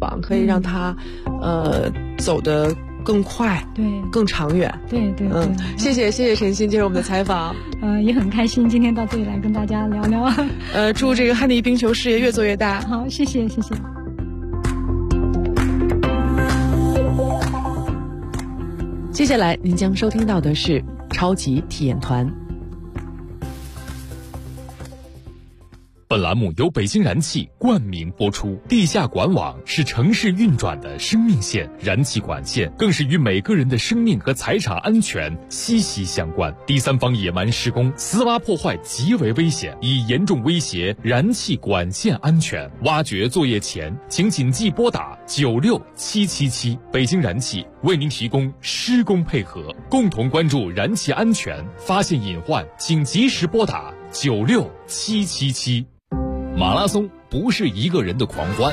榜，可以让他走得更快， 对， 更长远。 对， 谢谢陈鑫接受我们的采访。 也很开心今天到这里来跟大家聊聊。 祝这个汉迪冰球事业越做越大。 好，谢谢。 接下来您将收听到的是超级体验团。 本栏目由北京燃气冠名播出。地下管网是城市运转的生命线，燃气管线更是与每个人的生命和财产安全息息相关。第三方野蛮施工、私挖破坏极为危险，已严重威胁燃气管线安全。挖掘作业前，请谨记拨打96777。北京燃气为您提供施工配合，共同关注燃气安全，发现隐患请及时拨打96777。马拉松不是一个人的狂欢，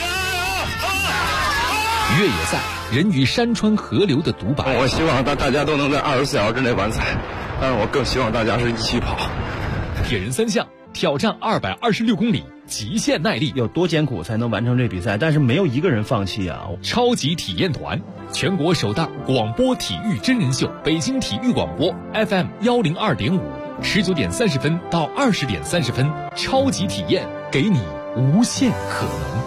越野赛人与山川河流的独白。 我希望大家都能在24小时之内完赛，但是我更希望大家是一起跑。 铁人三项挑战226公里，极限耐力， 有多艰苦才能完成这比赛？但是没有一个人放弃啊！ 超级体验团，全国首档广播体育真人秀，北京体育广播 FM102.5，19点30分到20点30分，超级体验给你无限可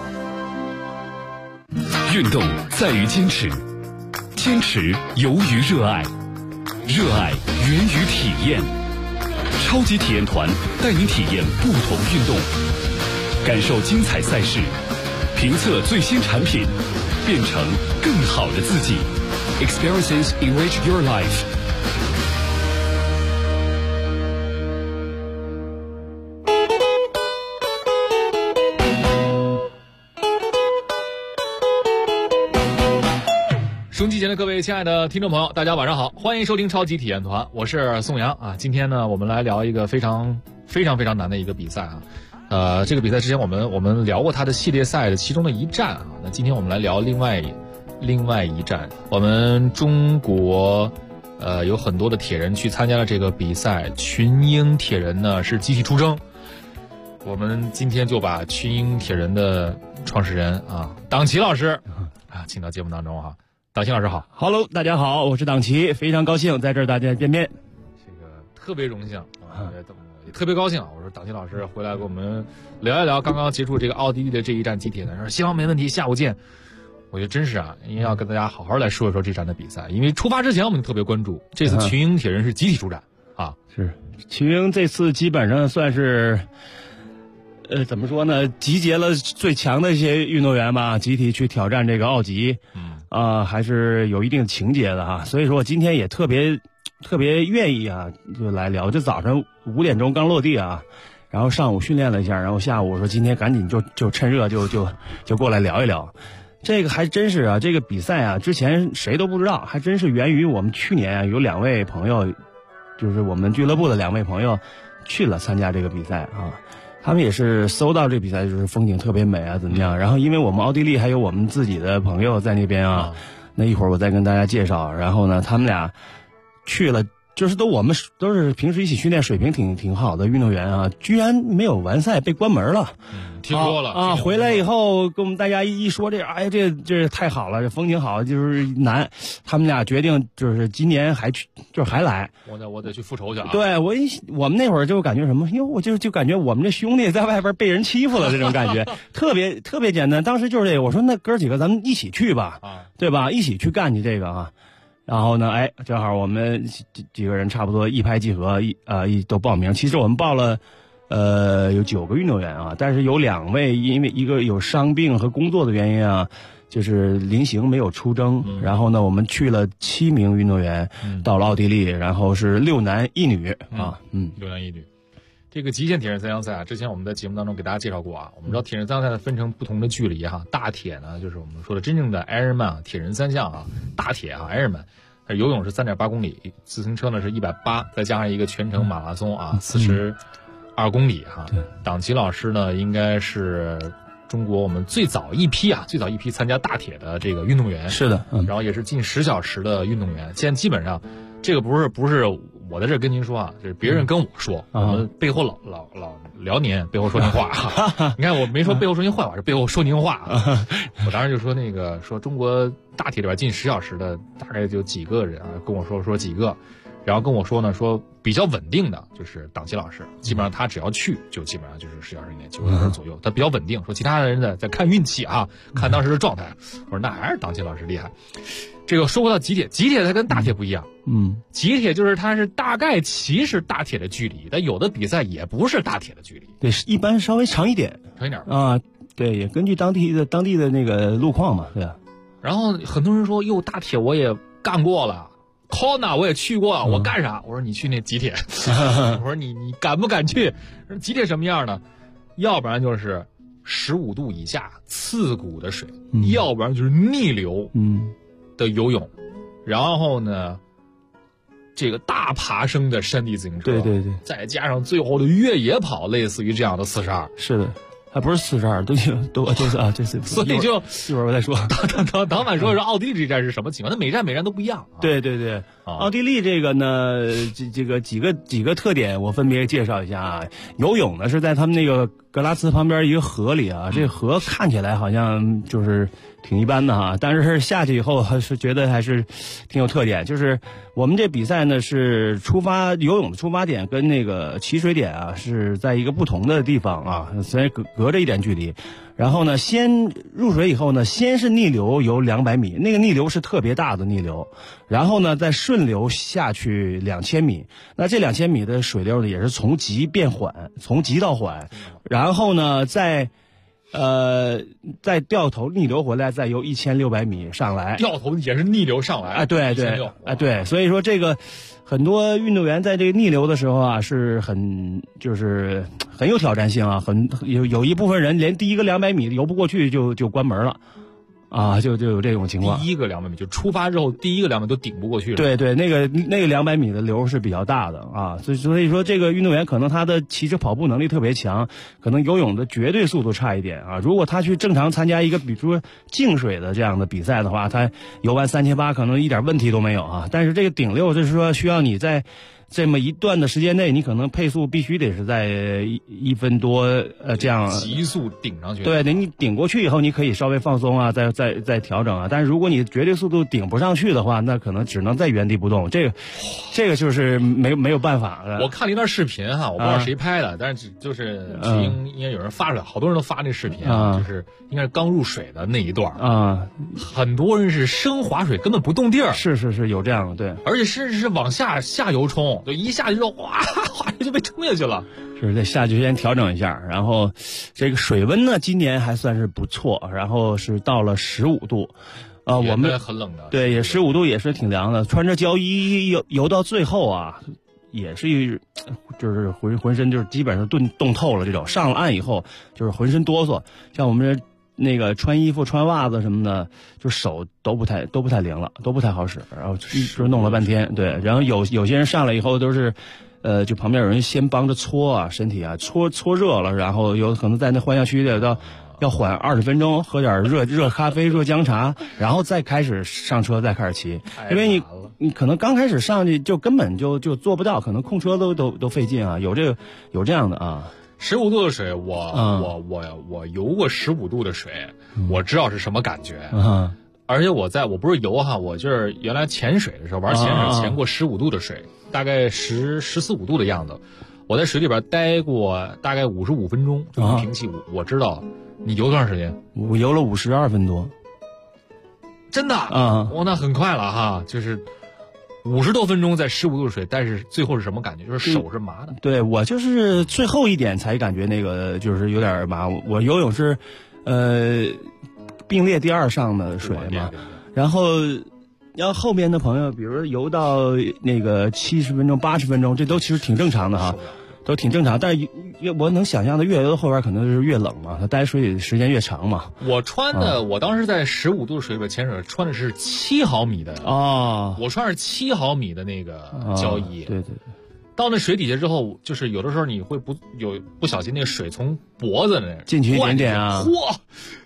能。运动在于坚持，坚持由于热爱，热爱源于体验。超级体验团带你体验不同运动，感受精彩赛事，评测最新产品，变成更好的自己。Experiences enrich your life。收音机前的各位亲爱的听众朋友，大家晚上好，欢迎收听超级体验团，我是宋阳啊。今天呢，我们来聊一个非常难的一个比赛啊。这个比赛之前我们聊过它的系列赛的其中的一站啊。那今天我们来聊另外一站。我们中国有很多的铁人去参加了这个比赛，群英铁人呢是集体出征。我们今天就把群英铁人的创始人啊党旗老师啊请到节目当中哈。党旗老师好。 Hello， 大家好，我是党旗，非常高兴在这儿大家见面。 这个特别荣幸啊，也特别高兴啊。我说党旗老师回来跟我们聊一聊刚刚结束这个奥地利的这一站集铁的，说希望没问题，下午见。我觉得真是啊，因为要跟大家好好来说一说这站的比赛，因为出发之前我们就特别关注，这次群英铁人是集体出战啊。 是群英这次基本上算是怎么说呢，集结了最强的一些运动员吧，集体去挑战这个奥级。还是有一定情节的哈，所以说我今天也特别愿意啊，就来聊。就早上5点钟刚落地啊，然后上午训练了一下，然后下午我说今天赶紧就趁热就过来聊一聊。这个还真是啊，这个比赛啊，之前谁都不知道，还真是源于我们去年啊有2位朋友，就是我们俱乐部的2位朋友去了参加这个比赛啊。他们也是搜到这比赛，就是风景特别美啊，怎么样？然后因为我们奥地利还有我们自己的朋友在那边啊，那一会儿我再跟大家介绍。然后呢，他们俩去了，就是我们都是平时一起训练，水平挺好的运动员啊，居然没有完赛，被关门了。 听说了啊！回来以后跟我们大家一说这，哎，这太好了，这风景好，就是难。他们俩决定就是今年还去，就是还来。 我得去复仇去啊！ 对，我们那会儿就感觉什么？因为我就感觉我们这兄弟在外边被人欺负了这种感觉，特别简单。当时就是这个，我说那哥几个咱们一起去吧，对吧？一起去干去这个啊。然后呢，哎，正好我们几个人差不多一拍即合，都报名。其实我们报了。有9个运动员啊，但是有2位因为一个有伤病和工作的原因啊，就是临行没有出征。然后呢，我们去了7名运动员到了奥地利，然后是6男1女啊，6 男1女。这个极限铁人三项赛啊，之前我们在节目当中给大家介绍过啊。我们知道铁人三项赛分成不同的距离哈，大铁呢就是我们说的真正的 Ironman 铁人三项啊，大铁啊 Ironman。游泳是3.8公里，自行车呢是180，再加上一个全程马拉松啊，42公里哈。党旗老师呢，应该是中国我们最早一批参加大铁的这个运动员。 是的， 然后也是近10小时的运动员。现在基本上，这个不是我在这跟您说啊，就是别人跟我说，我们背后老聊您，背后说您话。你看我没说背后说您坏话，是背后说您话。我当时就说说中国大铁里边近10小时的大概就几个人啊，跟我说几个。然后跟我说呢，说比较稳定的就是党旗老师，基本上他只要去就基本上就是10小时以内9个小时左右，他比较稳定。说其他的人呢在看运气啊，看当时的状态。我说那还是党旗老师厉害。这个说回到极铁，极铁它跟大铁不一样，极铁就是它是大概其是大铁的距离，但有的比赛也不是大铁的距离， 对，一般稍微长一点啊，对，也根据当地的那个路况嘛，对吧？ 然后很多人说，哟，大铁我也干过了。Kona 我也去过，我干啥？我说你去那极铁，我说你敢不敢去？极铁什么样呢？要不然就是15度以下刺骨的水，要不然就是逆流的游泳，然后呢，这个大爬升的山地自行车， 对， 再加上最后的越野跑，类似于这样的42， 是的。还不是42，都就是啊，这是， 所以就一会儿我再说。 党板说是奥地利这站是什么情况？它每站都不一样。 对，奥地利这个呢，这个几个特点我分别介绍一下啊。游泳呢是在他们那个格拉茨旁边一个河里啊，这河看起来好像就是挺一般的哈，但是下去以后还是觉得还是挺有特点。就是我们这比赛呢是游泳的出发点跟那个起水点啊是在一个不同的地方啊，虽然隔着一点距离。然后呢，先入水以后呢，先是逆流游200米，那个逆流是特别大的逆流，然后呢再顺流下去2000米。那这2000米的水流呢也是从急变缓，从急到缓，然后呢再掉头逆流回来，再游1600米上来， 掉头也是逆流上来啊，对，所以说这个很多运动员在这个逆流的时候啊，是很有挑战性啊，有一部分人连第一个200米游不过去就关门了。啊，就有这种情况。 第一个200米就出发之后，第一个200米都顶不过去了。 对，那个200米的流是比较大的啊，所以说这个运动员可能他的骑车跑步能力特别强，可能游泳的绝对速度差一点啊。如果他去正常参加一个比如说净水的这样的比赛的话，他游完3800可能一点问题都没有啊。但是这个顶溜就是说需要你在这么一段的时间内，你可能配速必须得是在1分多这样急速顶上去。 对，你顶过去以后，你可以稍微放松啊，再调整啊。但是如果你绝对速度顶不上去的话，那可能只能在原地不动。这个就是没有办法了。 我看了一段视频哈，我不知道谁拍的，但是就是应该有人发出来，好多人都发这视频啊，就是应该是刚入水的那一段啊，很多人是生划水，根本不动地儿。 是有这样的，对， 而且甚至是往下游冲。就一下去之后，哇，就被冲下去了。 是在下去先调整一下，然后这个水温呢，今年还算是不错，然后是到了15度，我们很冷的， 对，也15度也是挺凉的。穿着胶衣游到最后啊，也是就是浑身就是基本上冻透了这种。上了岸以后就是浑身哆嗦，像我们那个穿衣服穿袜子什么的，就手都不太灵了，都不太好使，然后就弄了半天。对，然后有些人上来以后都是就旁边有人先帮着搓啊身体啊，搓热了，然后有可能在那欢笑区的要缓20分钟，喝点热咖啡热姜茶，然后再开始上车再开始骑。因为你可能刚开始上去就根本就做不到，可能控车都费劲啊，有这样的啊。 15度的水，我游过15度的水，我知道是什么感觉。而且我不是游哈，我就是原来潜水的时候玩潜水，潜过15度的水，大概14、15度的样子。我在水里边待过大概55分钟就能平气。我知道你游多长时间？ 我游了52分多。 真的啊？那很快了哈，就是50多分钟在15度水，但是最后是什么感觉？就是手是麻的。 对，我就是最后一点才感觉那个就是有点麻。我游泳是并列第2上的水嘛，然后后边的朋友，比如游到那个70分钟、80分钟，这都其实挺正常的哈，都挺正常。但是我能想象的越游到后边可能就是越冷嘛，它待水里时间越长嘛。 我当时在15度水里边潜水，穿的是7毫米的我穿着7毫米的那个胶衣。 对。 到那水底下之后，就是有的时候你会不小心那个水从脖子那进去一点点啊， 嚯！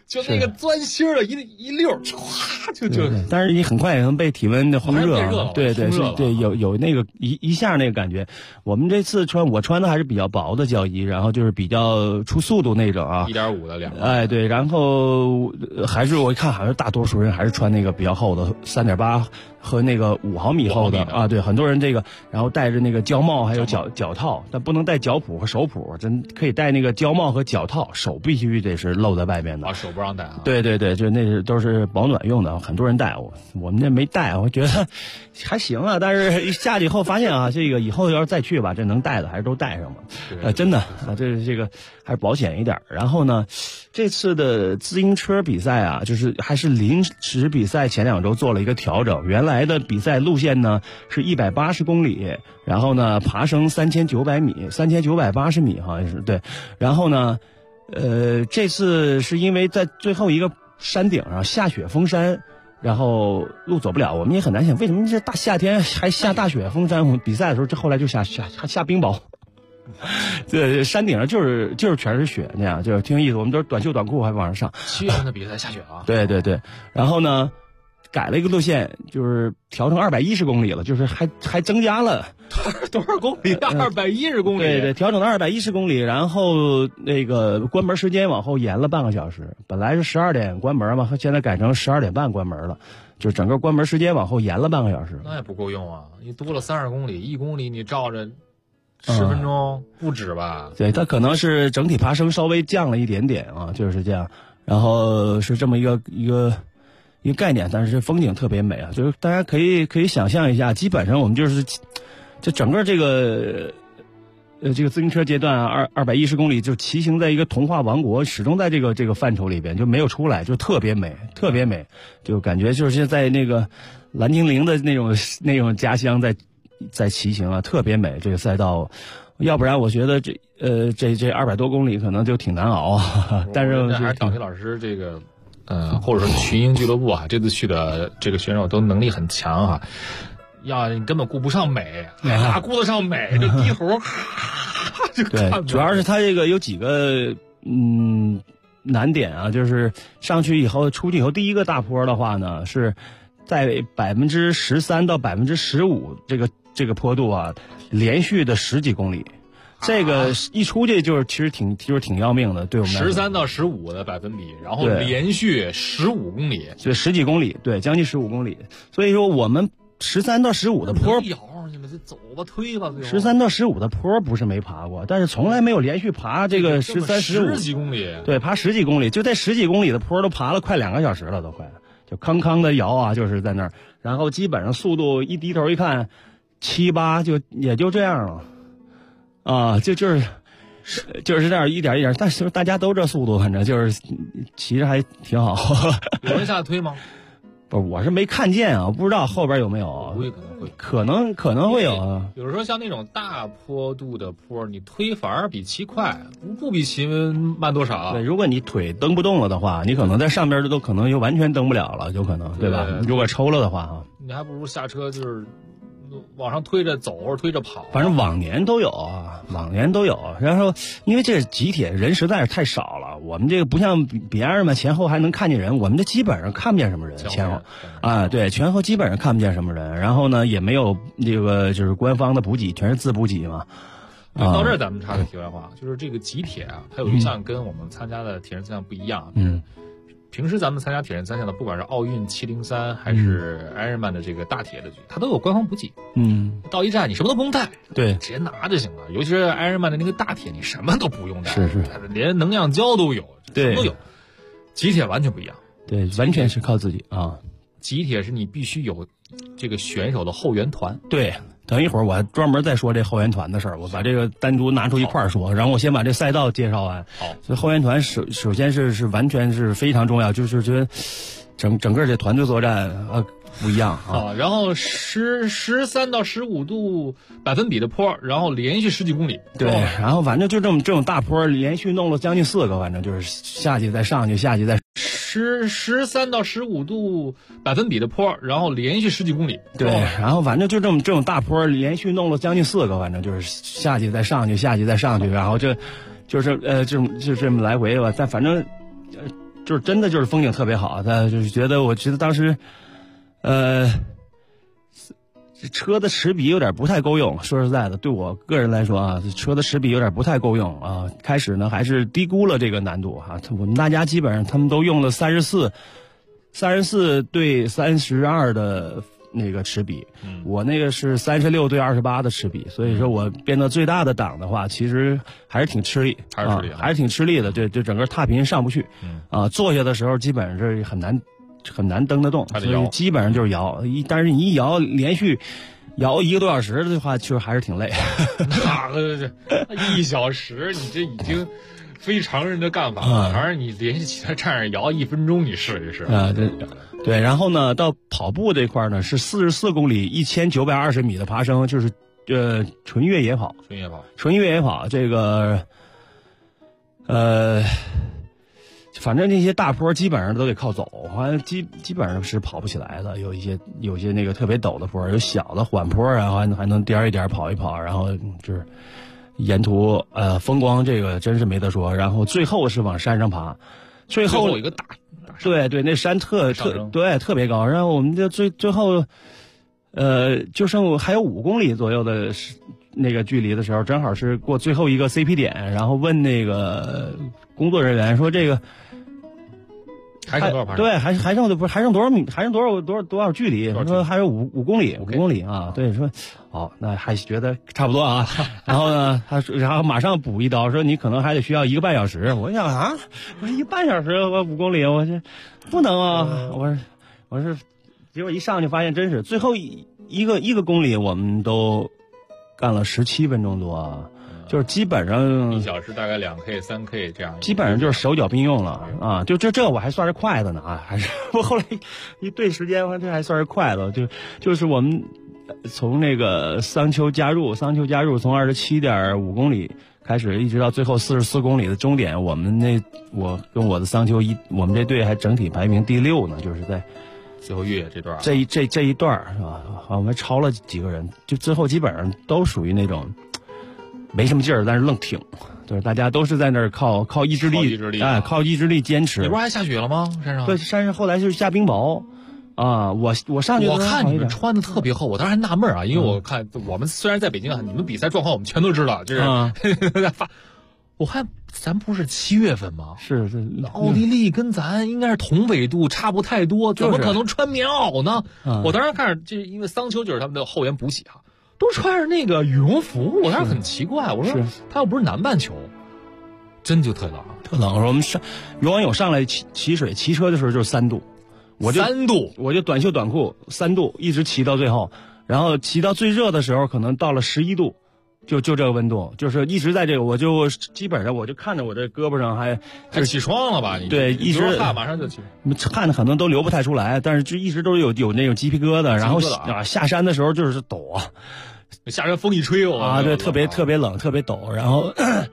就那个钻心儿的一溜儿，唰就。 但是你很快也能被体温的烘热，对，有那个一下那个感觉。我们这次我穿的还是比较薄的胶衣，然后就是比较出速度那种啊 ，1.5的2。 哎，对，然后还是我一看好像大多数人还是穿那个比较厚的3.8和那个5毫米厚的啊，对，很多人这个，然后戴着那个胶帽还有脚套，但不能戴脚蹼和手蹼，真可以戴那个胶帽和脚套，手必须得是露在外面的啊，手不让戴啊。 对，就那都是保暖用的，很多人戴，我们这没戴，我觉得还行啊，但是下去以后发现啊，这个以后要是再去吧，这能戴的还是都戴上吧，真的啊，这个还是保险一点。然后呢，这次的自行车比赛啊，就是还是临时比赛，前2周做了一个调整，原来的比赛路线呢是180公里，然后呢爬升3900米，3980米好像是对，然后呢这次是因为在最后一个山顶上下雪封山，然后路走不了，我们也很难想为什么这大夏天还下大雪封山。我们比赛的时候，这后来就下冰雹。对，山顶上就是全是雪那样，就是挺有意思。我们都是短袖短裤还往上上。 7月份的比赛下雪啊。 对，然后呢，改了一个路线，就是调成210公里了，就是还增加了多少公里？210公里。 对，调整到210公里，然后那个关门时间往后延了半个小时，本来是12点关门嘛，现在改成12点半关门了，就整个关门时间往后延了半个小时。 那也不够用啊！你多了30公里，1公里你照着10分钟不止吧？ 对，它可能是整体爬升稍微降了一点点啊，就是这样。然后是这么一个概念，但是风景特别美啊，就是大家可以想象一下，基本上我们就是这整个这个自行车阶段啊，210公里就骑行在一个童话王国，始终在这个范畴里边就没有出来，就特别美，就感觉就是在那个蓝精灵的那种家乡在骑行啊，特别美这个赛道。要不然我觉得这200多公里可能就挺难熬啊。但是还是党体老师这个或者说群英俱乐部啊，这次去的这个选手都能力很强哈。你根本顾不上美，哪顾得上美？就低头就看。 对，主要是他这个有几个难点啊，就是上去以后出去以后第一个大坡的话呢，是在13%到15%这个坡度啊，连续的10几公里。这个一出去其实挺要命的，对我们 13到15的百分比，然后连续15公里， 对，10几公里，对，将近15公里。所以说我们13到15的坡， 你们就走吧，推吧 ，13到15的坡不是没爬过，但是从来没有连续爬这个13、15 10几公里， 对，爬10几公里，就在10几公里的坡都爬了快2个小时了，都快，就康康的摇啊，就是在那儿，然后基本上速度一低头一看，7、8就也就这样了。啊，就是这样一点，但是大家都这速度，反正就是骑着还挺好。 有人下推吗？ 不是，我是没看见啊，不知道后边有没有。 估计可能会， 可能会有啊。 比如说像那种大坡度的坡，你推反而比骑快，不比骑慢多少。 对，如果你腿蹬不动了的话，你可能在上边都可能就完全蹬不了了，有可能，对吧？如果抽了的话啊， 你还不如下车就是往上推着走或者推着跑， 反正往年都有啊，然后因为这集铁人实在是太少了，我们这个不像别人嘛，前后还能看见人，我们这基本上看不见什么人，前后啊，对，前后基本上看不见什么人，然后呢也没有这个就是官方的补给，全是自补给嘛。 到这儿咱们插个题外话，就是这个集铁啊，它有一项跟我们参加的铁人三项不一样。平时咱们参加铁人三项的，不管是奥运703还是 Ironman 的这个大铁的局，它都有官方补给。到一站你什么都不用带， 对， 直接拿就行了。尤其是 Ironman 的那个大铁，你什么都不用带， 是， 连能量胶都有，什么都有。集铁完全不一样， 对，完全是靠自己啊。 集铁是你必须有这个选手的后援团， 对。等一会儿我专门再说这后援团的事儿，我把这个单独拿出一块儿说，然后我先把这赛道介绍完。 好， 所以后援团首先是完全是非常重要，就是觉得整个这团队作战不一样啊。 然后13到15度百分比的坡，然后连续10几公里。 对，然后反正就这种大坡连续弄了将近4个，反正就是下去再上去，下去再。13到15度百分比的坡，然后连续10几公里。对，然后反正就这种大坡连续弄了将近4个，反正就是下去再上去，下去再上去，然后就这么来回吧。但反正就是真的就是风景特别好，他就是我觉得当时，车的齿比有点不太够用，说实在的，对我个人来说啊，车的齿比有点不太够用啊。开始呢还是低估了这个难度哈，我们大家基本上他们都用了34对32的那个齿比，我那个是36对28的齿比，所以说我变得最大的档的话，其实还是挺吃力，还是挺吃力的，对，就整个踏频上不去，坐下的时候基本上是很难蹬得动，所以基本上就是摇，但是你一摇连续摇1个多小时的话，确实还是挺累。 那个1小时，你这已经非常人的干法了。反正你连续起来站着摇1分钟，你试一试啊，对。然后呢，到跑步这块呢是44公里1920米的爬升，就是纯越野跑。纯越野跑这个反正那些大坡基本上都得靠走，好像基本上是跑不起来的。有一些那个特别陡的坡，有小的缓坡啊，还能颠一颠跑一跑，然后就是沿途风光这个真是没得说。然后最后是往山上爬，最后一个大对，那山特别高。然后我们就最后就剩还有5公里左右的那个距离的时候，正好是过最后一个 CP 点，然后问那个工作人员说这个还剩多少爬？ 对，还剩多少米？还剩多少距离？说还有5公里，5公里啊！对，说好，那还觉得差不多啊。然后呢，然后马上补一刀，说你可能还得需要1个半小时。我想啊，我说1个半小时，我5公里，我这不能啊！我是，结果一上去发现真是最后一个公里，我们都干了17分钟多。就是基本上 1小时大概2K 3K 这样， 基本上就是手脚并用了啊！就这我还算是快的呢啊，还是我后来一对时间，我这还算是快的。就是我们从那个桑丘加入，从27.5公里开始，一直到最后44公里的终点，我跟我的桑丘我们这队还整体排名第6呢，就是在最后越野这段， 这一段是吧？我们超了几个人，就最后基本上都属于那种没什么劲儿，但是愣挺，就是大家都是在那儿靠意志力，靠意志力坚持。 那不是还下雪了吗？山上？ 对，山上后来就是下冰雹，啊，我上去我看你们穿的特别厚，我当时还纳闷啊，因为我看我们虽然在北京啊，你们比赛状况我们全都知道，就是我看咱不是7月份吗？ 是奥地利跟咱应该是同纬度，差不太多，怎么可能穿棉袄呢？我当时看着，就因为桑丘就是他们的后援补给啊。都穿着那个羽绒服，我当时很奇怪，我说他又不是南半球，真就特冷。 我们游完泳上来骑水，骑车的时候就是3度，我就短袖短裤3度，一直骑到最后，然后骑到最热的时候可能到了11度，就这个温度，就是一直在这个，我就基本上我就看着我这胳膊上还起霜了吧？你对，一直汗马上就起， 汗可能都流不太出来，但是就一直都有那种鸡皮疙瘩，然后下山的时候就是抖啊。 下山风一吹对，特别冷，特别陡。然后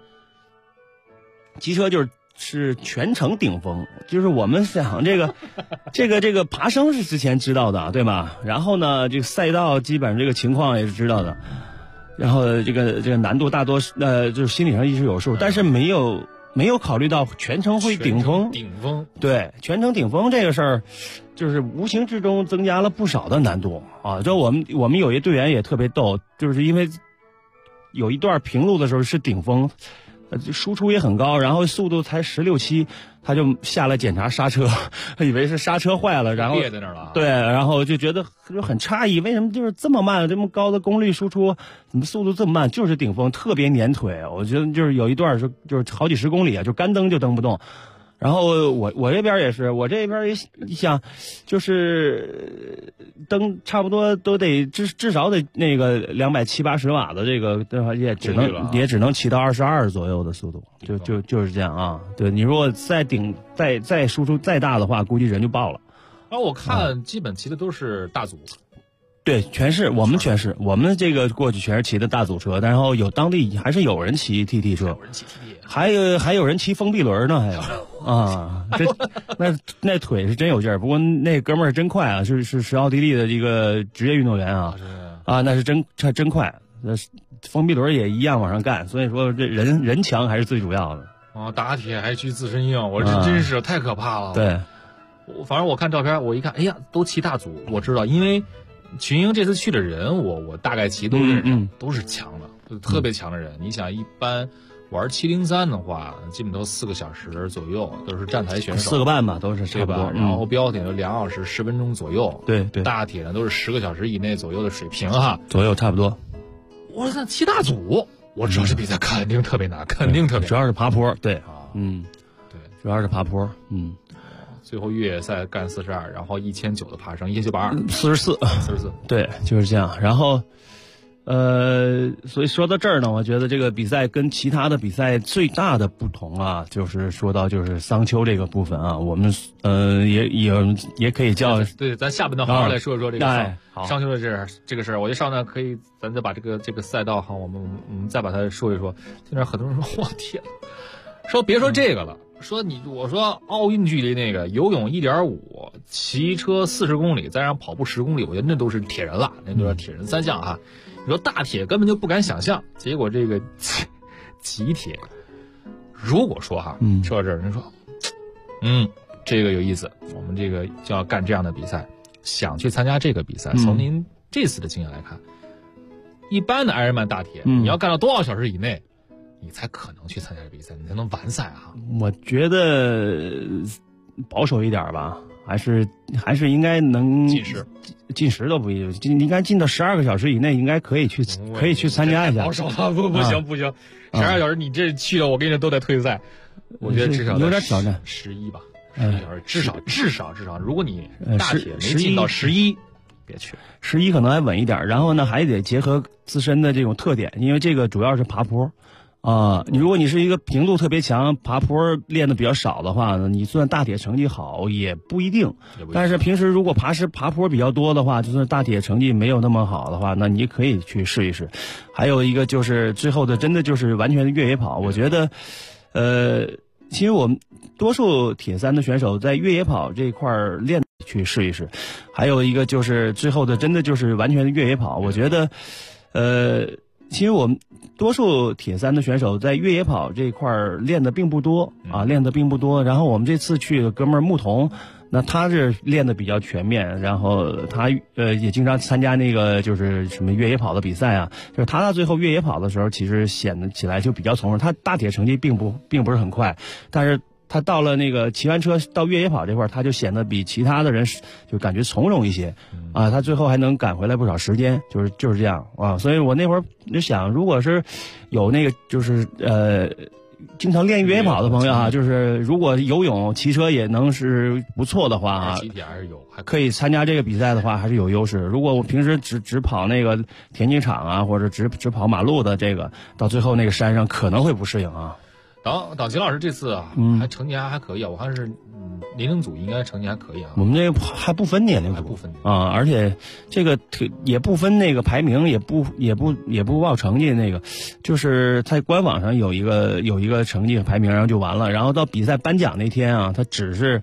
骑车就是全程顶峰，就是我们想这个爬升是之前知道的，对吧？然后呢，这个赛道基本上这个情况也是知道的，然后这个难度大多就是心理上一直有数，但是没有考虑到全程会顶峰。对，全程顶峰这个事儿，就是无形之中增加了不少的难度啊！就我们有一队员也特别逗，就是因为有一段平路的时候是顶峰，输出也很高，然后速度才16、17，他就下来检查刹车，以为是刹车坏了，然后裂在那儿了。 对，然后就觉得就很诧异，为什么就是这么慢，这么高的功率输出，怎么速度这么慢？就是顶峰，特别粘腿。我觉得就是有一段就是好几10公里啊，就干蹬就蹬不动。然后我这边也是，我这边也想，就是蹬差不多都得至少得那个270、80瓦的这个，对吧？也只能骑到22左右的速度，就是这样啊。对，你如果再输出再大的话，估计人就爆了。 然后我看基本骑的都是大组。 对，我们这个过去全是骑的大组车，然后当地还是有人骑 TT 车，还有人骑封闭轮呢，还有啊，那腿是真有劲儿。不过那哥们儿真快啊，是奥地利的一个职业运动员啊，那是真快。封闭轮也一样往上干，所以说这人强还是最主要的。 打铁还去自身硬，我这真是太可怕了。 对， 反正我看照片，我一看，哎呀，都骑大组，我知道，因为群英这次去的人，我大概骑都认识，都是强的，特别强的人。你想，一般玩703的话，基本都4个小时左右，都是站台选手， 4个半吧，都是差不多。 然后标铁就2小时10分钟左右， 对， 大铁呢都是10个小时以内左右的水平哈， 左右差不多。 我说骑大组，我知道这比赛肯定特别难，肯定特别难， 主要是爬坡，对啊， 对，主要是爬坡， 最后越野赛干42，然后1900的爬升，1982、44， 对，就是这样。然后，所以说到这儿呢，我觉得这个比赛跟其他的比赛最大的不同啊，就是说到就是桑丘这个部分啊，我们也可以叫对，咱下半段好好来说说这个桑丘的这个事儿。我觉得上段可以，咱再把这个赛道哈，我们再把它说一说。现在很多人说，我天，说别说这个了。我说奥运距离那个游泳1.5，骑车40公里，再让跑步10公里，我觉得那都是铁人了，那都是铁人3项哈。你说大铁根本就不敢想象，结果这个极铁，如果说哈，说到这儿，人说，这个有意思，我们这个就要干这样的比赛，想去参加这个比赛。从您这次的经验来看，一般的艾尔曼大铁，你要干到多少小时以内？你才可能去参加比赛，你才能完赛啊！ 我觉得保守一点吧，还是应该能进食都不一定，应该进到12个小时以内，应该可以去参加一下。 保守了，不行，12小时你这去了，我跟你说都得退赛。我觉得至少有点挑战 ，11吧，11小时至少，如果你大铁没进到11，别去 ，11可能还稳一点。然后呢，还得结合自身的这种特点，因为这个主要是爬坡。如果你是一个平度特别强，爬坡练的比较少的话呢，你算大铁成绩好也不一定。但是平时如果爬坡比较多的话，就算大铁成绩没有那么好的话，那你可以去试一试。还有一个就是最后的真的就是完全的越野跑，我觉得，其实我们多数铁三的选手在越野跑这一块练去试一试。还有一个就是最后的真的就是完全的越野跑，我觉得，其实我们多数铁三的选手在越野跑这一块练的并不多然后我们这次去的哥们儿牧童，那他是练的比较全面，然后他也经常参加那个就是什么越野跑的比赛啊，就是他到最后越野跑的时候，其实显得起来就比较从容。他大铁成绩并不是很快，但是他到了那个骑完车到越野跑这块，他就显得比其他的人就感觉从容一些啊。他最后还能赶回来不少时间，就是这样啊。所以我那会儿就想，如果是有那个就是经常练越野跑的朋友啊，就是如果游泳、骑车也能是不错的话啊，还可以参加这个比赛的话，还是有优势。如果我平时只跑那个田径场啊，或者只跑马路的这个，到最后那个山上可能会不适应啊。 党秦老师这次啊，还成绩还可以啊，我看是年龄组应该成绩还可以啊。 我们这个还不分年龄组啊，而且这个也不分那个排名，也不报成绩，那个就是在官网上有一个成绩排名，然后就完了。然后到比赛颁奖那天啊，它只是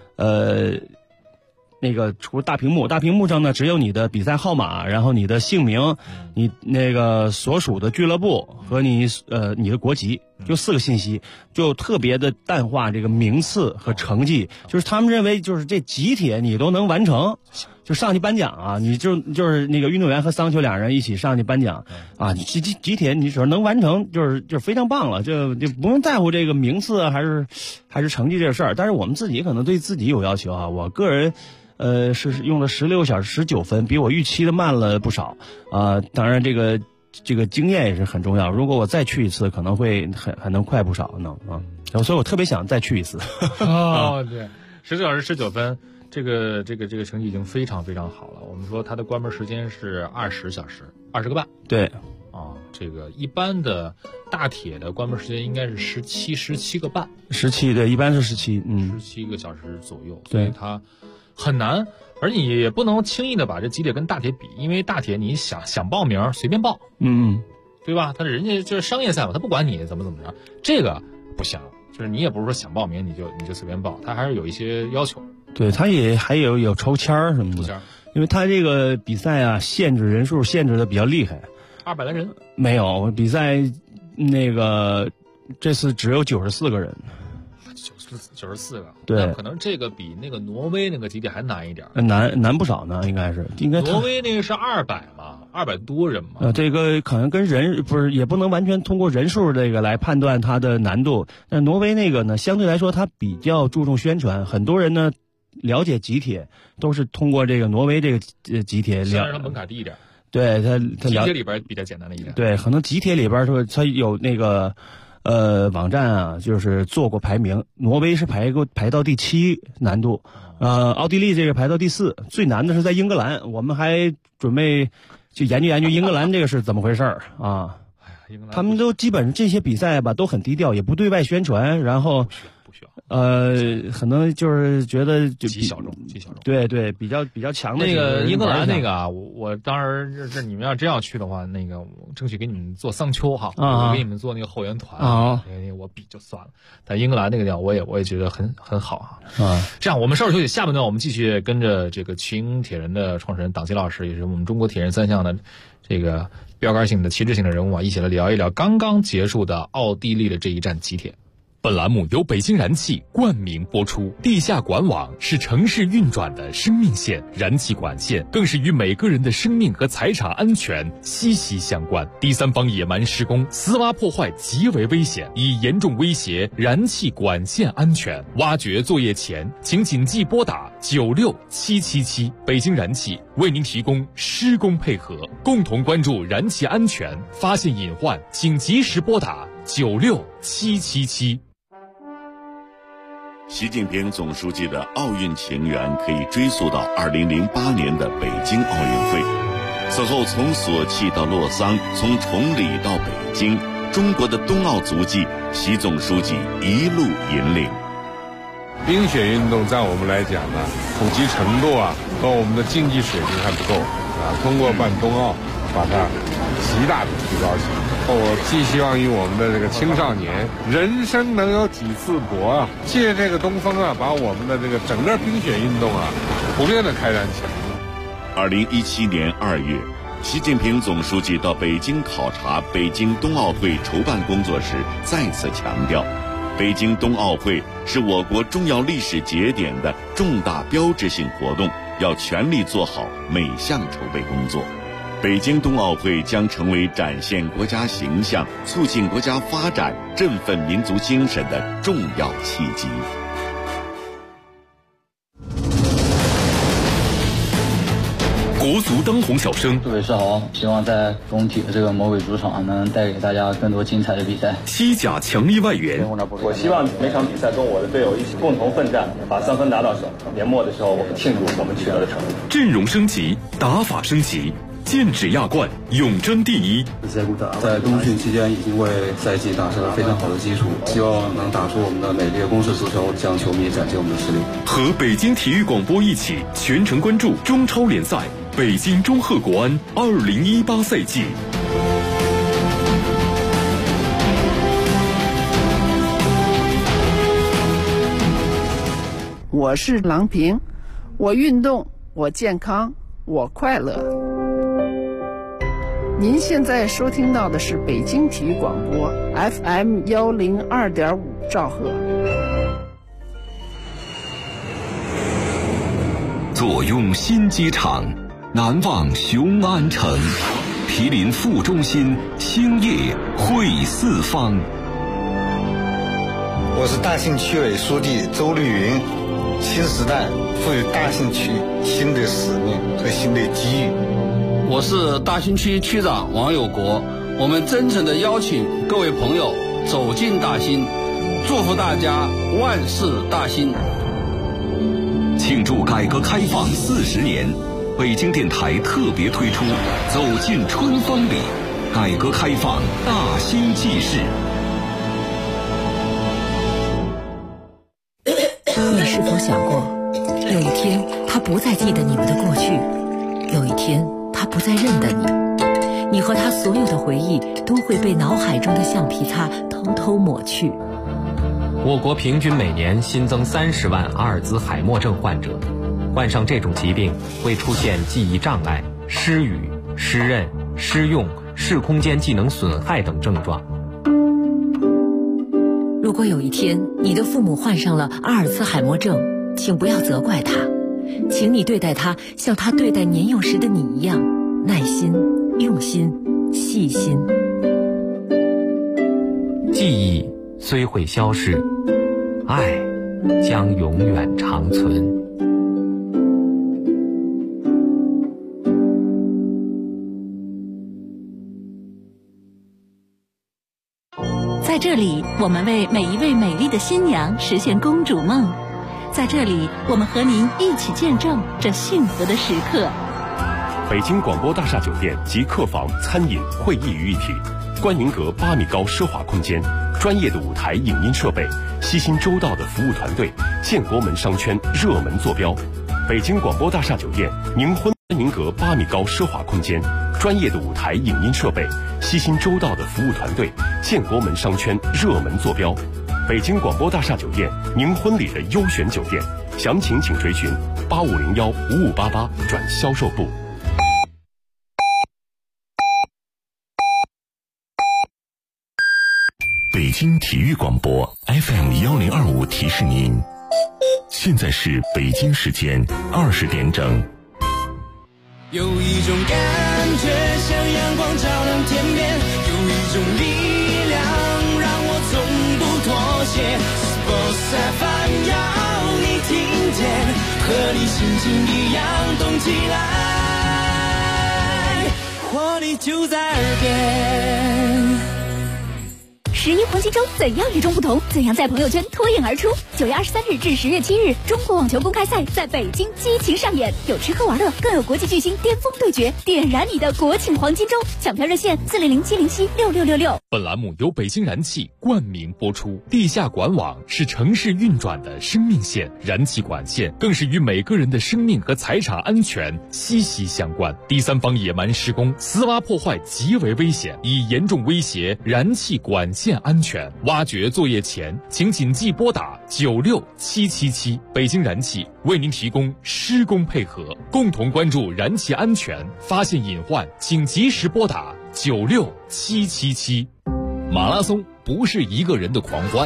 那个除了大屏幕上呢只有你的比赛号码，然后你的姓名，你那个所属的俱乐部和你的国籍，就4个信息，就特别的淡化这个名次和成绩，就是他们认为就是这集铁你都能完成，就上去颁奖啊，你就是那个运动员和桑丘2人一起上去颁奖啊，集铁你只要能完成就是非常棒了，就不用在乎这个名次还是成绩这事儿。但是我们自己可能对自己有要求啊，我个人是用了16小时19分，比我预期的慢了不少啊。当然这个经验也是很重要，如果我再去一次可能会还能快不少呢啊，所以我特别想再去一次。 对，16小时19分，这个成绩已经非常非常好了。我们说它的关门时间是20小时20个半， 对啊，这个一般的大铁的关门时间应该是17个半 ，17对，一般是17 个小时左右， 对， 所以它很难。而你也不能轻易的把这集铁跟大铁比，因为大铁你想报名随便报，对吧？他人家就是商业赛嘛，他不管你怎么着，这个不行，就是你也不是说想报名你就随便报，他还是有一些要求。 对，他也还有抽签什么的，因为他这个比赛啊，人数限制的比较厉害， 200来人没有比赛那个这次只有94个人。 94个， 对， 那可能这个比那个挪威那个集体还难一点， 难不少呢，应该挪威那个是200嘛，200多人嘛。 这个可能跟人不是，也不能完全通过人数这个来判断它的难度。但挪威那个呢，相对来说它比较注重宣传，很多人呢了解集铁都是通过这个挪威这个集铁虽然它门槛低一点， 对它集铁里边比较简单的一点， 对，可能集铁里边说它有那个。网站啊，就是做过排名，挪威是排到第7难度，奥地利这个排到第4，最难的是在英格兰，我们还准备去研究英格兰这个是怎么回事啊。他们都基本上这些比赛吧都很低调，也不对外宣传，然后不需要可能就是觉得就极小众， 对，比较强的那个英格兰那个啊，我当然就是你们要真要去的话，那个我争取给你们做桑丘哈，我给你们做那个后援团啊，我比就算了。但英格兰那个地方我也觉得很好啊。这样我们稍事休息，下半段我们继续跟着这个秦铁人的创始人党吉老师，也是我们中国铁人3项的这个标杆性的旗帜性的人物啊，一起来聊一聊刚刚结束的奥地利的这一站集铁。 本栏目由北京燃气冠名播出。地下管网是城市运转的生命线，燃气管线更是与每个人的生命和财产安全息息相关。第三方野蛮施工、私挖破坏极为危险，已严重威胁燃气管线安全。挖掘作业前，请谨记拨打96777。北京燃气为您提供施工配合，共同关注燃气安全，发现隐患请及时拨打96777。 习近平总书记的奥运情缘可以追溯到2008年的北京奥运会。此后从索契到洛桑，从崇礼到北京，中国的冬奥足迹，习总书记一路引领。 冰雪运动在我们来讲呢，普及程度啊和我们的竞技水平还不够啊。通过办冬奥，把它极大的提高起来。我寄希望于我们的这个青少年，人生能有几次搏啊！借这个东风啊，把我们的这个整个冰雪运动啊，普遍的开展起来。 2017年2月，习近平总书记到北京考察北京冬奥会筹办工作时，再次强调，北京冬奥会是我国重要历史节点的重大标志性活动，要全力做好每项筹备工作。北京冬奥会将成为展现国家形象、促进国家发展、振奋民族精神的重要契机。 国足当红小生， 各位是好，希望在工体的这个魔鬼主场能带给大家更多精彩的比赛。 西甲强力外援， 我希望每场比赛跟我的队友一起共同奋战，把3分拿到手。年末的时候，我们庆祝我们取得的成绩。 阵容升级，打法升级。剑指亚冠，永争第一。 在冬训期间已经为赛季打下了非常好的基础，希望能打出我们的美丽的攻势足球，向球迷展现我们的实力。 和北京体育广播一起全程关注中超联赛北京中赫国安2018赛季。 我是郎平，我运动，我健康，我快乐。您现在收听到的是北京体育广播 FM 102.5兆赫。 坐拥新机场，难忘雄安城，毗邻副中心，兴业汇四方。 我是大兴区委书记周绿云。新时代赋予大兴区新的使命和新的机遇。 我是大兴区区长王有国，我们真诚地邀请各位朋友走进大兴，祝福大家万事大兴。 庆祝改革开放40年，北京电台特别推出《走进春风里》，改革开放大兴纪事。 你是否想过，有一天他不再记得你们的过去，有一天他不再认得你，你和他所有的回忆都会被脑海中的橡皮擦偷偷抹去。 我国平均每年新增30万阿尔兹海默症患者，患上这种疾病会出现记忆障碍、失语、失认、失用、视空间技能损害等症状。 如果有一天你的父母患上了阿尔茨海默症，请不要责怪他，请你对待他像他对待年幼时的你一样，耐心、用心、细心。 记忆虽会消逝，爱将永远长存。 在这里，我们为每一位美丽的新娘实现公主梦。在这里，我们和您一起见证这幸福的时刻。 北京广播大厦酒店集客房、餐饮、会议于一体，观云阁8米高奢华空间，专业的舞台影音设备，悉心周到的服务团队，建国门商圈热门坐标。北京广播大厦酒店宁婚观云阁8米高奢华空间，专业的舞台影音设备，悉心周到的服务团队，建国门商圈热门坐标。北京广播大厦酒店您婚礼的优选酒店，详情请垂询8501-5588转销售部。 北京体育广播 FM1025提示您，现在是北京时间20点整。 有一种感觉像阳光照亮天边，有一种力量让我从不妥协。Sports FM 要你听见，和你心情一样动起来，活力就在耳边。 11黄金周怎样与众不同？怎样在朋友圈脱颖而出？9月23日至10月7日，中国网球公开赛在北京激情上演，有吃喝玩乐，更有国际巨星巅峰对决，点燃你的国庆黄金周！抢票热线400-707-6666。 本栏目由北京燃气冠名播出。地下管网是城市运转的生命线，燃气管线更是与每个人的生命和财产安全息息相关。第三方野蛮施工、私挖破坏极为危险，已严重威胁燃气管线安全。挖掘作业前，请谨记拨打96777。北京燃气为您提供施工配合，共同关注燃气安全，发现隐患请及时拨打96777。马拉松不是一个人的狂欢，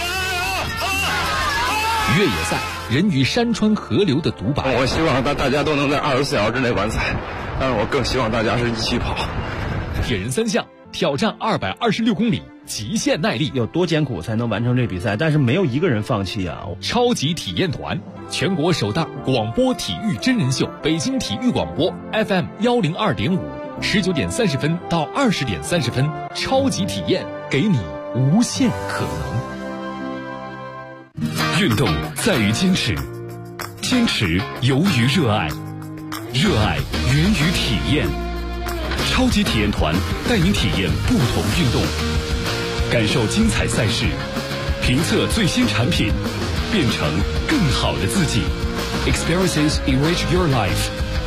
越野赛人与山川河流的独白。 我希望大家都能在24小时之内完赛，但是我更希望大家是一起跑。 铁人3项挑战226公里，极限耐力， 有多艰苦才能完成这比赛？但是没有一个人放弃啊！ 超级体验团，全国首档广播体育真人秀，北京体育广播 FM102.5，19点30分到20点30分，超级体验，给你无限可能。 运动在于坚持，坚持由于热爱，热爱源于体验。超级体验团带您体验不同运动，感受精彩赛事，评测最新产品，变成更好的自己。Experiences enrich your life。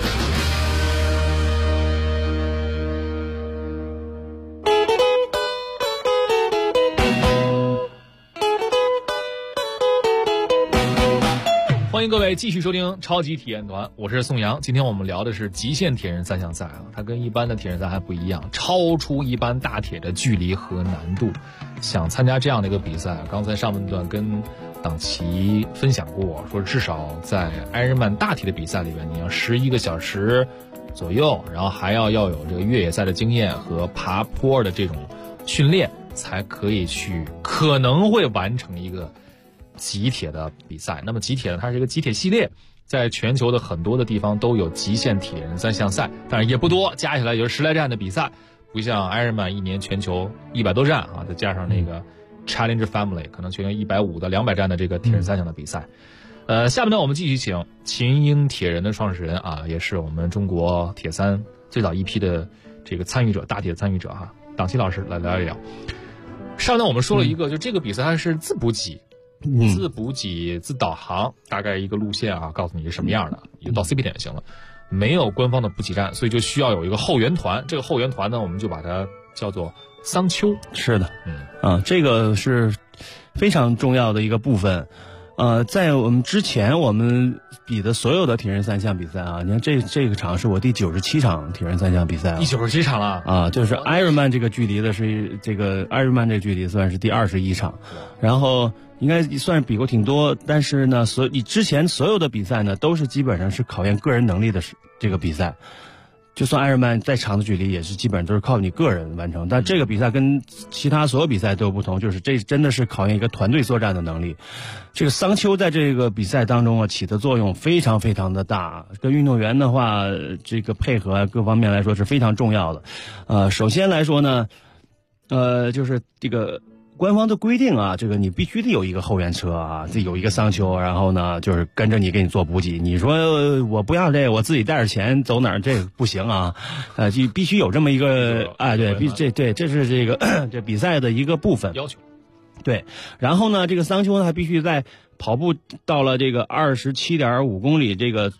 欢迎各位继续收听超级体验团，我是宋阳。今天我们聊的是极限铁人3项赛啊，它跟一般的铁人赛还不一样，超出一般大铁的距离和难度。想参加这样的一个比赛，刚才上半段跟党旗分享过，说至少在艾日曼大铁的比赛里面，你要11个小时左右，然后还要有这个越野赛的经验和爬坡的这种训练，才可以可能会完成一个极铁的比赛。那么极铁呢，它是一个极铁系列，在全球的很多的地方都有极限铁人3项赛，但是也不多，加起来就是10来站的比赛，不像 Ironman 一年全球100多站啊，再加上那个 Challenger Family 可能全球150到200站的这个铁人3项的比赛。下面呢，我们继续请秦英铁人的创始人啊，也是我们中国铁三最早一批的这个参与者，大铁的参与者哈，党旗老师来聊一聊。上面我们说了一个，就这个比赛它是自补给。自补给、自导航，大概一个路线啊，告诉你是什么样的，你就到 CP 点就行了。没有官方的补给站，所以就需要有一个后援团。这个后援团呢，我们就把它叫做桑丘。 是的，这个是非常重要的一个部分。 在我们之前我们比的所有的铁人三项比赛啊，你看这个场是我第97场铁人三项比赛了， 第97场了啊，就是 Ironman 这个距离的是这个 Ironman 这个距离算是第21场，然后应该算是比过挺多，但是呢，之前所有的比赛呢都是基本上是考验个人能力的这个比赛。就算 Ironman 再长的距离，也是基本上都是靠你个人完成。但这个比赛跟其他所有比赛都有不同，就是这真的是考验一个团队作战的能力。这个桑丘在这个比赛当中啊，起的作用非常非常的大。跟运动员的话，这个配合各方面来说是非常重要的。首先来说呢，就是这个。官方的规定啊，这个你必须得有一个后援车啊，得有一个桑丘，然后呢，就是跟着你给你做补给。你说我不要这个，我自己带着钱走哪儿，这个不行啊，就必须有这么一个，哎，对，这是这个这比赛的一个部分要求。 对，然后呢，这个桑丘呢还必须在跑步到了这个27.5公里这个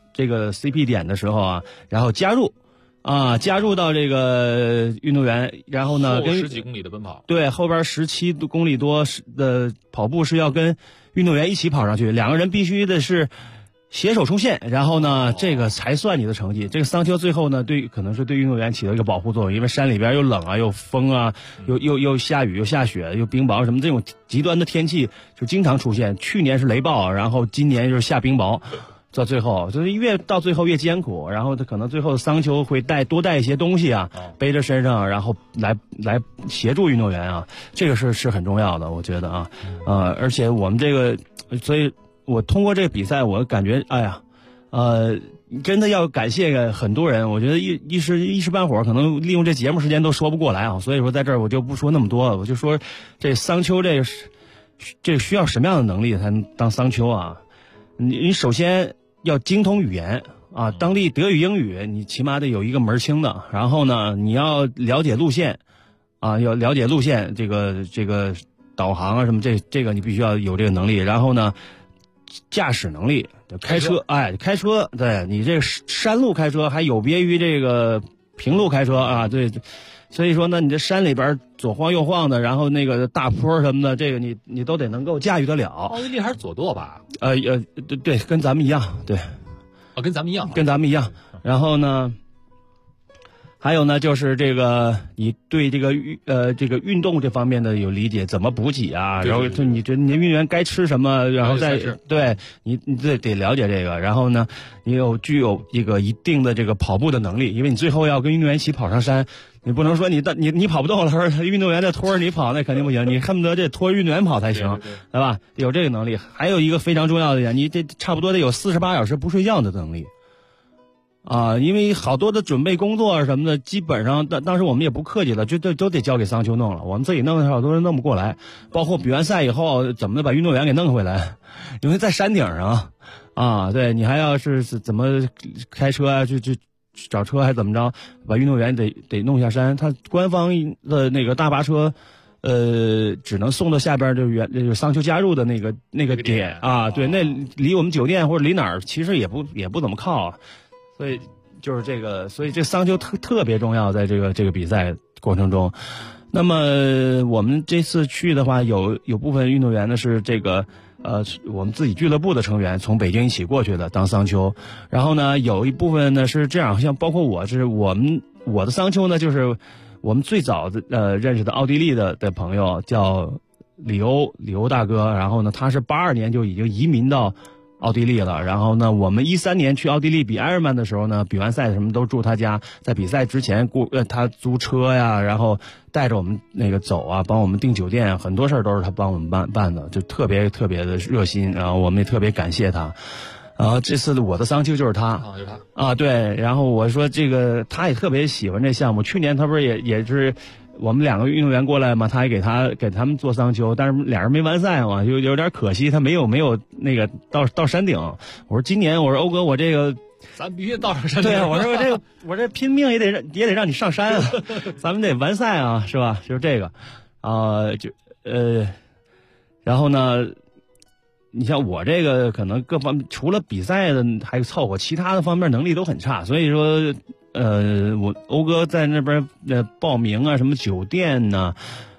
CP 点的时候啊，然后加入到这个运动员，然后呢，跟 10几公里的奔跑， 对，后边17公里多的跑步是要跟运动员一起跑上去，两个人必须的是携手冲线，然后呢，这个才算你的成绩。这个桑丘最后呢，可能是对运动员起到一个保护作用，因为山里边又冷啊，又风啊，又下雨，又下雪，又冰雹，什么这种极端的天气就经常出现。去年是雷暴，然后今年就是下冰雹。到最后就是越到最后越艰苦，然后他可能最后桑丘会多带一些东西啊，背着身上，然后来协助运动员啊，这个是很重要的，我觉得啊，而且我们这个，所以我通过这个比赛，我感觉哎呀，真的要感谢很多人，我觉得一时半会儿可能利用这节目时间都说不过来啊，所以说在这儿我就不说那么多了，我就说这桑丘这个需要什么样的能力才能当桑丘啊？你首先要精通语言啊，当地德语、英语你起码得有一个门清的。然后呢，你要了解路线啊，要了解路线，这个导航啊什么，这个你必须要有这个能力。然后呢，驾驶能力，开车，开车，对你这个山路开车还有别于这个平路开车啊，对。所以说呢，你这山里边左晃右晃的，然后那个大坡什么的，这个你都得能够驾驭得了。 奥地利还是左舵吧？ 对，跟咱们一样，对。 跟咱们一样。 然后呢，还有呢，就是这个你对这个运动这方面的有理解，怎么补给啊？然后就你运动员该吃什么，然后再对你得了解这个。然后呢，你具有一个一定的这个跑步的能力，因为你最后要跟运动员一起跑上山。你不能说你跑不动了，运动员在拖着你跑，那肯定不行。你恨不得这拖着运动员跑才行，对吧？有这个能力。还有一个非常重要的点，你这差不多得有48小时不睡觉的能力啊，因为好多的准备工作什么的，基本上当时我们也不客气了，就都得交给桑丘弄了。我们自己弄的好多人弄不过来，包括比完赛以后怎么把运动员给弄回来，因为在山顶上啊，对你还要是怎么开车啊，去找车还怎么着，把运动员得弄下山。他官方的那个大巴车，只能送到下边就是桑丘加入的那个点啊，对，那离我们酒店或者离哪儿其实也不怎么靠啊，所以就是这个，所以这桑丘特别重要，在这个比赛过程中。那么我们这次去的话，有部分运动员呢是这个。我们自己俱乐部的成员从北京一起过去的当桑丘，然后呢，有一部分呢是这样，像包括我的桑丘呢，就是我们最早的认识的奥地利的朋友叫李欧大哥，然后呢，他是82年就已经移民到奥地利了，然后呢，我们13年去奥地利比埃尔曼的时候呢，比完赛什么都住他家，在比赛之前他租车呀，然后带着我们那个走啊，帮我们订酒店，很多事儿都是他帮我们办的，就特别特别的热心，然后我们也特别感谢他。然后这次我的桑丘就是他啊，对，然后我说这个他也特别喜欢这项目，去年他不是也是。我们2个运动员过来嘛，他还给他们做桑丘，但是俩人没完赛嘛，有点可惜，他没有那个到山顶。我说今年欧哥我这个咱必须到上山顶。 对啊，我这拼命也得让你上山啊，咱们得完赛啊，是吧？就是这个然后呢，你像我这个可能各方面除了比赛的还凑合，其他的方面能力都很差，所以说。我欧哥在那边报名啊，什么酒店呐，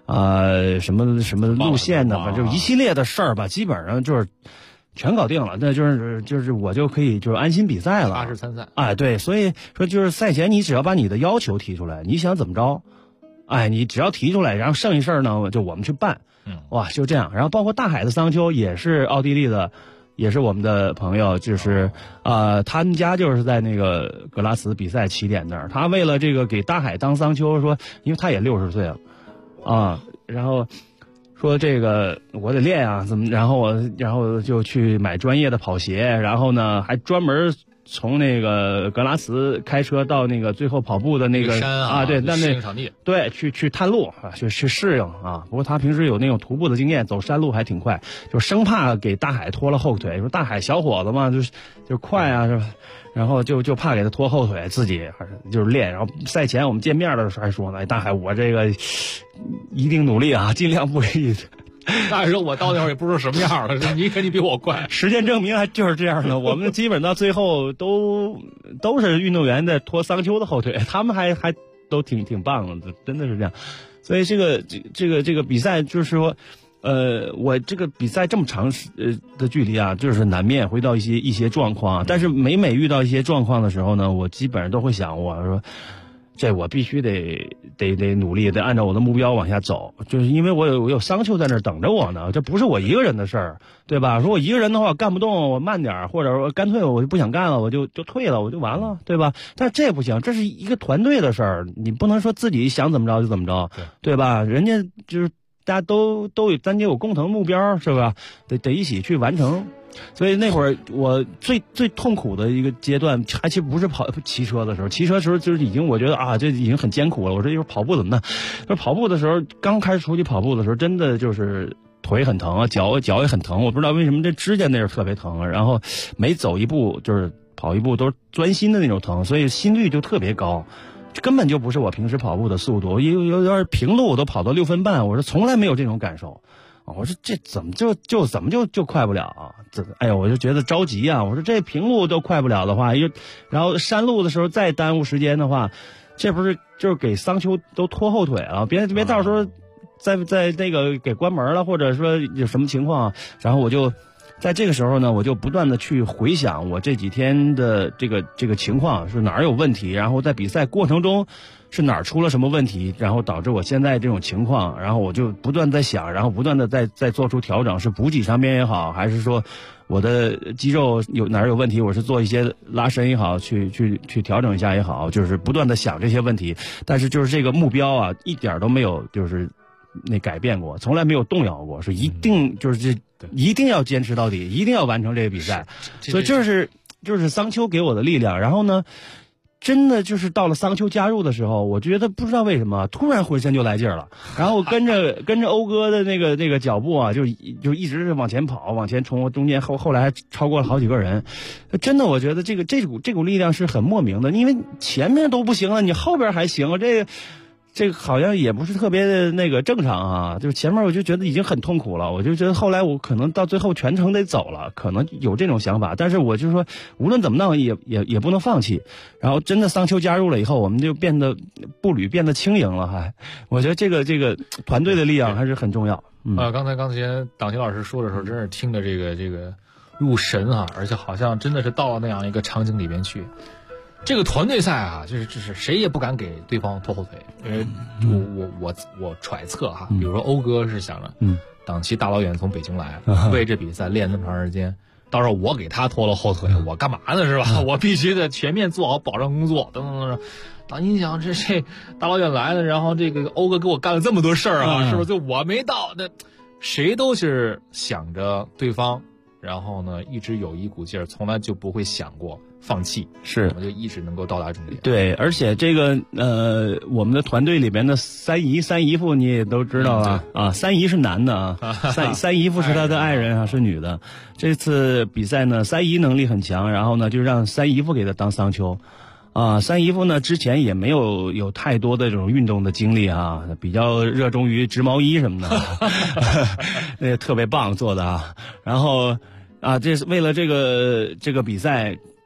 什么路线的，反正一系列的事儿吧，基本上就是全搞定了。那就是我就可以就是安心比赛了， 踏实参赛。 哎，对，所以说就是赛前你只要把你的要求提出来，你想怎么着，哎，你只要提出来，然后剩下事儿呢就我们去办。哇，就这样。然后包括大海的桑丘也是奥地利的，也是我们的朋友，就是他们家就是在那个格拉茨比赛起点那儿。他为了这个给大海当桑丘，说因为他也60岁了啊，然后说这个我得练啊，怎么，然后就去买专业的跑鞋，然后呢还专门从那个格拉茨开车到那个最后跑步的那个山啊， 对，但那场地对去探路啊，去适应啊。不过他平时有那种徒步的经验，走山路还挺快，就生怕给大海拖了后腿。说大海小伙子嘛，就快啊，是吧？然后就怕给他拖后腿，自己就是练。然后赛前我们见面的时候还说呢，大海我这个一定努力啊，尽量不给你。 那时候我到那会儿也不知道什么样了，你肯定比我快。 实践证明还就是这样的，我们基本到最后都是运动员在拖桑丘的后腿，他们还都挺棒的，真的是这样。所以这个比赛就是说，我这个比赛这么长的距离啊，就是难免会到一些状况，但是每遇到一些状况的时候呢，我基本上都会想，我说这我必须得努力，得按照我的目标往下走，就是因为我有桑丘在那儿等着我呢，这不是我一个人的事儿，对吧？说我一个人的话干不动，我慢点，或者说干脆我就不想干了，我就退了，我就完了，对吧？但这不行，这是一个团队的事儿，你不能说自己想怎么着就怎么着，对吧？人家就是大家都有，咱有共同目标，是吧？得一起去完成。所以那会儿我最痛苦的一个阶段，还其实不是骑车的时候，骑车的时候就是已经我觉得啊，这已经很艰苦了。我说一会儿跑步怎么办？说跑步的时候，刚开始出去跑步的时候，真的就是腿很疼啊，脚也很疼。我不知道为什么这指甲那儿特别疼啊，然后每走一步就是跑一步都是钻心的那种疼，所以心率就特别高。根本就不是我平时跑步的速度，有点平路我都跑到6分半，我说从来没有这种感受。我说这怎么就快不了啊？哎呦，我就觉得着急啊！我说这平路都快不了的话，然后山路的时候再耽误时间的话，这不是就是给桑丘都拖后腿了？别到时候在那个给关门了，或者说有什么情况，然后我就在这个时候呢，我就不断的去回想我这几天的这个情况是哪儿有问题，然后在比赛过程中是哪儿出了什么问题，然后导致我现在这种情况，然后我就不断在想，然后不断的再做出调整，是补给上面也好，还是说我的肌肉哪儿有问题，我是做一些拉伸也好，去调整一下也好，就是不断的想这些问题，但是就是这个目标啊，一点都没有就是那改变过，从来没有动摇过，是一定就是一定要坚持到底，一定要完成这个比赛，所以就是桑丘给我的力量。然后呢，真的就是到了桑丘加入的时候，我觉得不知道为什么突然浑身就来劲儿了，然后跟着欧哥的那个脚步啊，就一直往前跑，往前冲，中间后来还超过了好几个人。真的，我觉得这股力量是很莫名的，因为前面都不行了，你后边还行，这个好像也不是特别的那个正常啊，就是前面我就觉得已经很痛苦了，我就觉得后来我可能到最后全程得走了，可能有这种想法，但是我就说无论怎么弄也不能放弃。然后真的桑丘加入了以后，我们就步履变得轻盈了，我觉得这个团队的力量还是很重要。 刚才党琴老师说的时候，真是听着这个入神啊，而且好像真的是到了那样一个场景里面去。这个团队赛啊，就是谁也不敢给对方拖后腿，因为我揣测哈，比如说欧哥是想着，党旗大老远从北京来，为这比赛练那么长时间，到时候我给他拖了后腿，我干嘛呢是吧？我必须得全面做好保障工作，等等等等。党你想这大老远来的，然后这个欧哥给我干了这么多事儿啊，是不是？就我没到，那谁都是想着对方，然后呢一直有一股劲儿，从来就不会想过放弃， 是我就一直能够到达终点。 对，而且这个我们的团队里边的三姨夫你也都知道啊，三姨是男的啊，三姨夫是他的爱人啊，是女的。这次比赛呢，三姨能力很强，然后呢就让三姨夫给他当桑丘。三姨夫呢之前也没有太多的这种运动的经历啊，比较热衷于织毛衣什么的，那特别棒做的啊。然后这是为了这个比赛，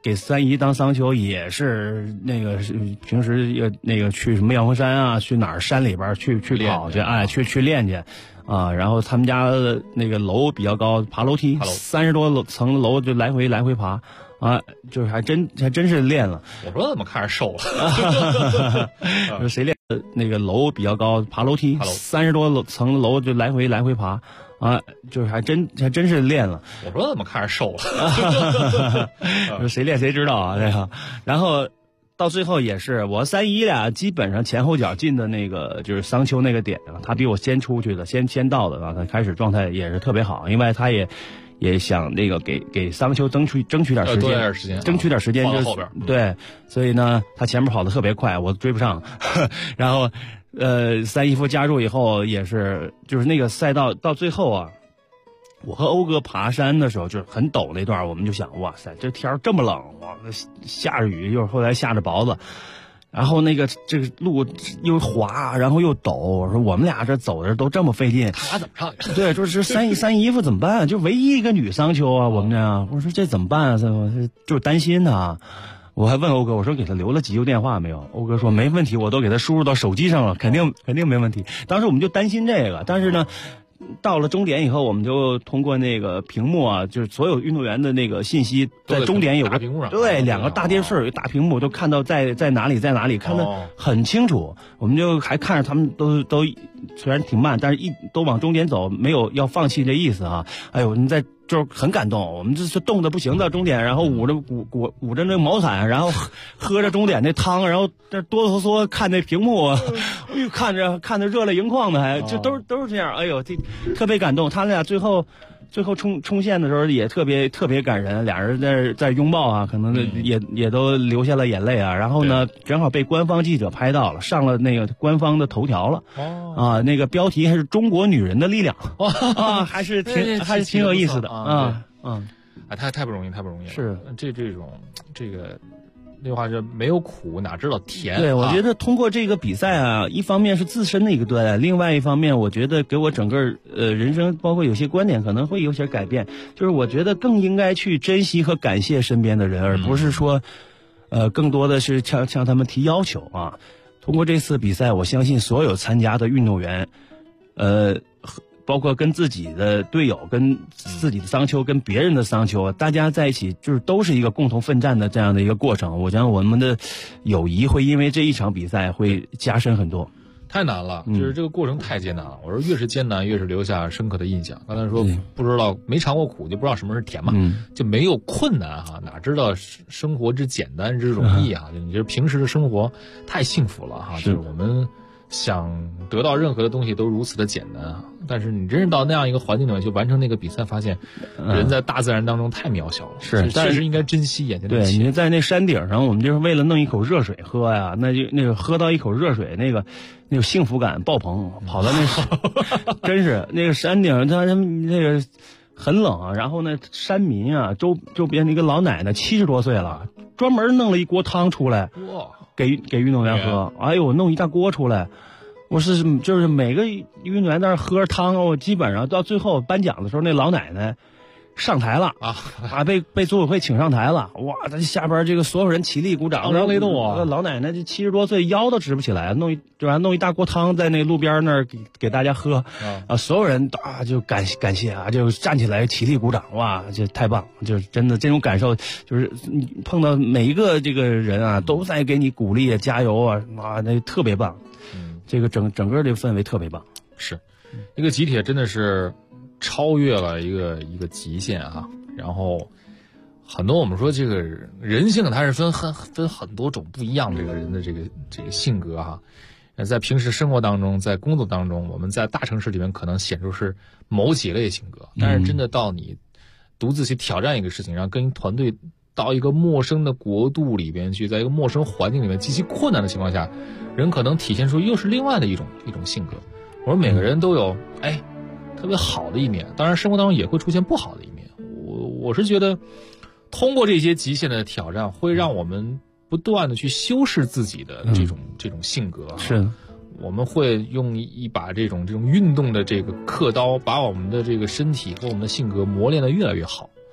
给三姨当桑丘也是那个平时那个去什么阳峰山啊，去哪儿山里边去跑去，哎，去练去。啊，然后他们家那个楼比较高，爬楼梯，30多层楼就来回爬，啊，就是还真是练了。 我说怎么看着瘦了？ 谁练那个楼比较高，爬楼梯，30多层楼就来回爬，啊，就是还真是练了。 我说怎么看着瘦了？ 谁练谁知道啊，这个，然后。到最后也是我三姨俩基本上前后脚进的那个就是桑丘那个点啊，他比我先出去的，先到的啊，他开始状态也是特别好，因为他也想那个给桑丘争取点时间，争取点时间就是后边对，所以呢他前面跑得特别快，我追不上，然后三姨夫加入以后也是就是那个赛道到最后啊。我和欧哥爬山的时候，就是很陡那段，我们就想，哇塞，这天这么冷，哇，下着雨，又后来下着雹子，然后那个这个路又滑，然后又陡，我说我们俩这走的都这么费劲， 他俩怎么上去？ 对，就是三姨夫怎么办？就唯一一个女桑丘啊，我们这样，我说这怎么办啊？就是担心他。我还问欧哥，我说给他留了急救电话没有？欧哥说没问题，我都给他输入到手机上了，肯定没问题。当时我们就担心这个，但是呢。到了终点以后，我们就通过那个屏幕啊，就是所有运动员的那个信息，在终点有个屏幕上， 对，2个大电视，有大屏幕，都看到在哪里，看得很清楚。我们就还看着他们都虽然挺慢，但是都往终点走，没有要放弃这意思啊。哎呦，就是很感动，我们这是冻得不行到终点，然后捂着那毛毯，然后喝着终点那汤，然后这哆哆嗦嗦看那屏幕，看着热泪盈眶的，还就都是这样。哎呦，这特别感动。他俩最后冲线的时候也特别感人，俩人在拥抱啊，可能也都流下了眼泪啊。然后呢，正好被官方记者拍到了，上了那个官方的头条了。啊，那个标题还是中国女人的力量啊，还是挺有意思的啊。 太不容易了。 是这种这个。那句话是没有苦哪知道甜。 对，我觉得通过这个比赛啊，一方面是自身的一个锻炼，另外一方面，我觉得给我整个人生，包括有些观点可能会有些改变。就是我觉得更应该去珍惜和感谢身边的人，而不是说，更多的是向他们提要求啊。通过这次比赛，我相信所有参加的运动员，包括跟自己的队友、跟自己的桑丘、跟别人的桑丘，大家在一起就是都是一个共同奋战的这样的一个过程。我想我们的友谊会因为这一场比赛会加深很多。 太难了，就是这个过程太艰难了。我说越是艰难，越是留下深刻的印象。刚才说不知道没尝过苦，就不知道什么是甜嘛，就没有困难哈，哪知道生活之简单之容易啊？你这平时的生活太幸福了哈，就是我们想得到任何的东西都如此的简单啊。但是你真是到那样一个环境里面去完成那个比赛，发现人在大自然当中太渺小了， 是确实应该珍惜眼前的对，你在那山顶上，我们就是为了弄一口热水喝呀，那个喝到一口热水，那个幸福感爆棚，跑到那真是那个山顶，他们那个很冷啊。然后呢，山民啊，周边那个老奶奶70多岁了，专门弄了一锅汤出来，给运动员喝。哎呦，弄一大锅出来。就是每个运动员在那喝汤，我基本上到最后颁奖的时候，那老奶奶上台了啊，被组委会请上台了。哇，他下边这个所有人起立鼓掌， 当雷动啊！ 老奶奶这70多岁，腰都直不起来，弄一大锅汤在那路边那儿给大家喝啊，所有人啊就感谢啊，就站起来起立鼓掌。哇，这太棒，就是真的这种感受，就是你碰到每一个这个人啊，都在给你鼓励啊，加油啊，哇，那特别棒。这个整个这个氛围特别棒， 是一个集体真的是超越了一个极限啊。然后很多我们说这个人性它是分很多种不一样这个人的这个性格哈。在平时生活当中，在工作当中，我们在大城市里面可能显出是某几类性格，但是真的到你独自去挑战一个事情，然后跟团队到一个陌生的国度里边去，在一个陌生环境里面极其困难的情况下，人可能体现出又是另外的一种性格。我说每个人都有特别好的一面，当然生活当中也会出现不好的一面。我是觉得通过这些极限的挑战，会让我们不断的去修饰自己的这种性格。 是， 我们会用一把这种运动的这个刻刀，把我们的这个身体和我们的性格磨练得越来越好。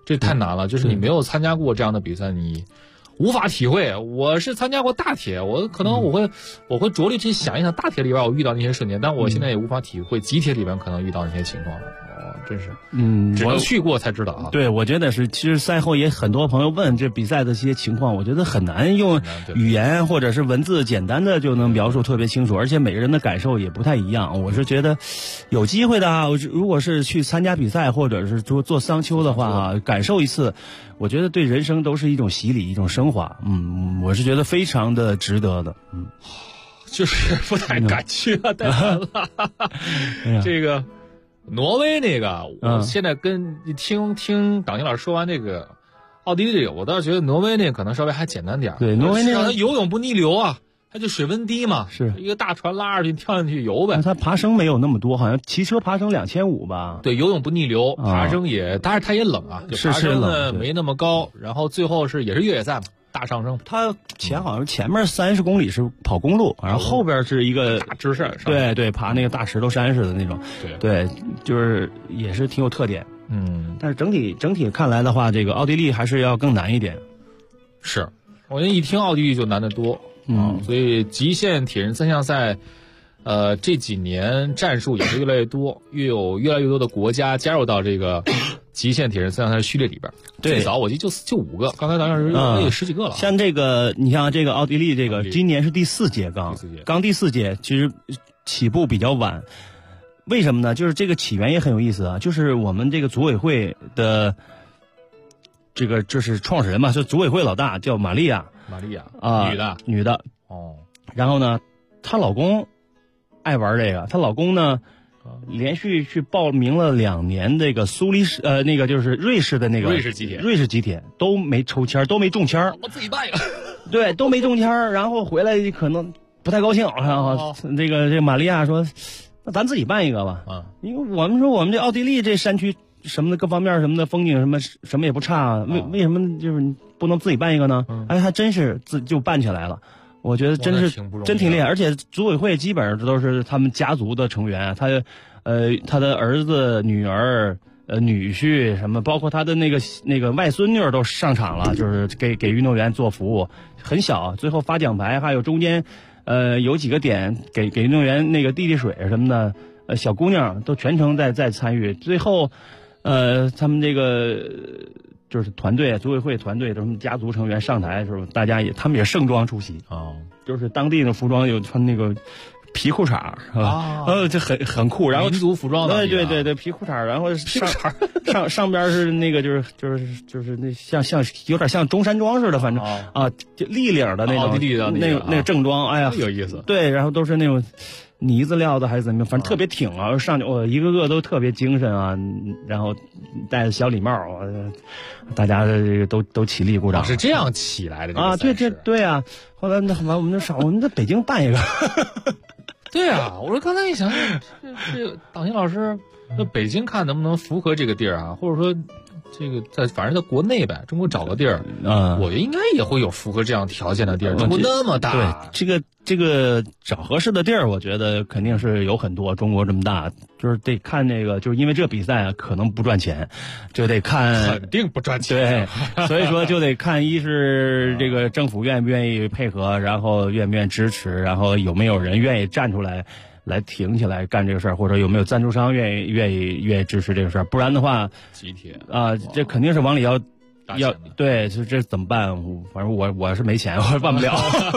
这太难了。就是你没有参加过这样的比赛，你无法体会。我是参加过大铁，我可能我会着力去想一想大铁里边我遇到那些瞬间，但我现在也无法体会集铁里边可能遇到那些情况。真是，只能去过才知道啊。 对，我觉得是，其实赛后也很多朋友问这比赛的一些情况，我觉得很难用语言或者是文字简单的就能描述特别清楚，而且每个人的感受也不太一样。我是觉得有机会的啊，如果是去参加比赛或者是做桑丘的话啊，感受一次，我觉得对人生都是一种洗礼，一种升华。我是觉得非常的值得的。 就是不太敢去了，太难了。这个。挪威那个，我现在听党青老师说完这个奥地利这个，我倒是觉得挪威那个可能稍微还简单点。 对，挪威那个它游泳不逆流啊，它就水温低嘛， 是一个大船拉上去跳进去游呗。 它爬升没有那么多，好像骑车爬升2500吧。 对，游泳不逆流，爬升也，但是它也冷啊，就爬升呢没那么高，然后最后也是越野赛嘛。大上升， 它好像前面30公里是跑公路，然后后边是一个大直线， 对，爬那个大石头山似的那种，对，就是也是挺有特点。但是整体看来的话，这个奥地利还是要更难一点。 是，我觉得一听奥地利就难得多所以极限铁人3项赛，这几年战术也是越来越多，有越来越多的国家加入到这个极限铁人3项赛序列里边。最早我记得就5个，刚才好像是有10几个了。 像这个，你像这个奥地利这个，今年是第4届刚第4届，其实起步比较晚。为什么呢？就是这个起源也很有意思啊，就是我们这个组委会的这个就是创始人嘛，就组委会老大叫玛利亚啊，女的哦。 然后呢，她老公爱玩这个，她老公呢。连续去报名了2年，这个苏黎世那个就是瑞士的那个瑞士极铁都没抽签，都没中签。 我自己办一个， 对，都没中签，然后回来可能不太高兴。然后这个玛利亚说：“那咱自己办一个吧。”因为我们说我们这奥地利这山区什么的各方面什么的风景什么也不差，为什么就是不能自己办一个呢？哎，还真是就办起来了。我觉得真挺厉害，而且组委会基本上都是他们家族的成员，他的儿子、女儿、女婿什么，包括他的那个外孙女都上场了，就是给运动员做服务。很小，最后发奖牌，还有中间有几个点给运动员那个递水什么的，小姑娘都全程在参与。最后他们这个。就是团队组委会团队，他们家族成员上台的时候，他们也盛装出席就是当地的服装有穿那个皮裤衩是吧？这很酷，然后民族服装的， 对皮裤衩，然后上边是那个就是那像有点像中山装似的，反正就立领的那种奥地利的那个正装，哎呀， 有意思。 对，然后都是那种呢子料的还是怎么样，反正特别挺啊，上去一个个都特别精神啊，然后戴着小礼帽，大家这个都起立鼓掌。 是这样起来的啊？对啊。后来我们在北京办一个。 对啊，我说刚才一想，这党青老师，在北京看能不能符合这个地儿啊，或者说这个反正在国内呗，中国找个地儿，我觉得应该也会有符合这样条件的地儿。中国那么大， 对这个找合适的地儿，我觉得肯定是有很多。中国这么大，就是得看那个，就是因为这比赛啊，可能不赚钱，就得看肯定不赚钱。 对，所以说就得看一是这个政府愿不愿意配合，然后愿不愿意支持，然后有没有人愿意站出来挺起来干这个事儿，或者有没有赞助商愿意支持这个事儿。不然的话， 集体这肯定是往里要对，这怎么办？反正我是没钱，我办不了。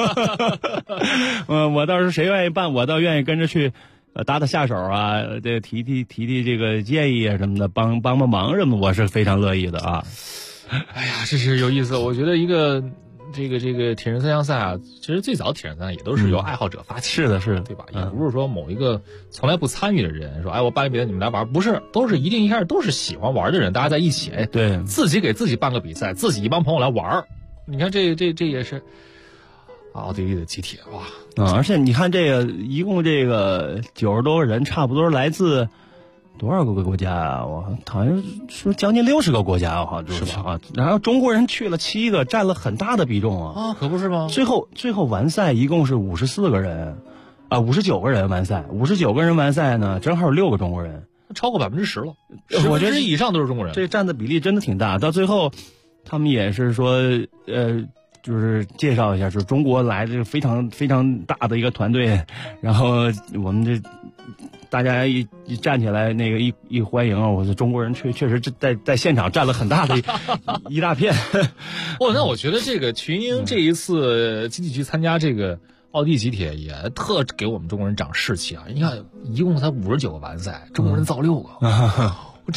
我倒是谁愿意办，我倒愿意跟着去，搭下手啊，这提这个建议啊什么的，帮忙什么的，我是非常乐意的啊。 哎呀，这是有意思。我觉得一个这个铁人3项赛啊，其实最早铁人3项也都是由爱好者发起。 是的， 对吧？也不是说某一个从来不参与的人说，哎，我办个比赛你们来玩，不是，都是一开始都是喜欢玩的人，大家在一起， 对， 自己给自己办个比赛，自己一帮朋友来玩。你看这也是奥地利的集体哇！ 而且你看这个一共这个90多个人，差不多来自多少个国家啊？我好像说将近60个国家，好像是吧？啊，然后中国人去了7个，占了很大的比重啊！ 可不是吗？ 最后完赛一共是54个人，59个人完赛，59个人完赛呢，正好6个中国人。 超过10%了， 我觉得 10%以上都是中国人。 这占的比例真的挺大。到最后，他们也是说，就是介绍一下，是中国来的非常非常大的一个团队，然后我们这大家一站起来，那个一欢迎啊，我说中国人确实在现场占了很大的一大片。 那我觉得这个群英这一次集体去参加这个奥地利集铁也特给我们中国人长士气啊！你看，一共才59个完赛，中国人造6个，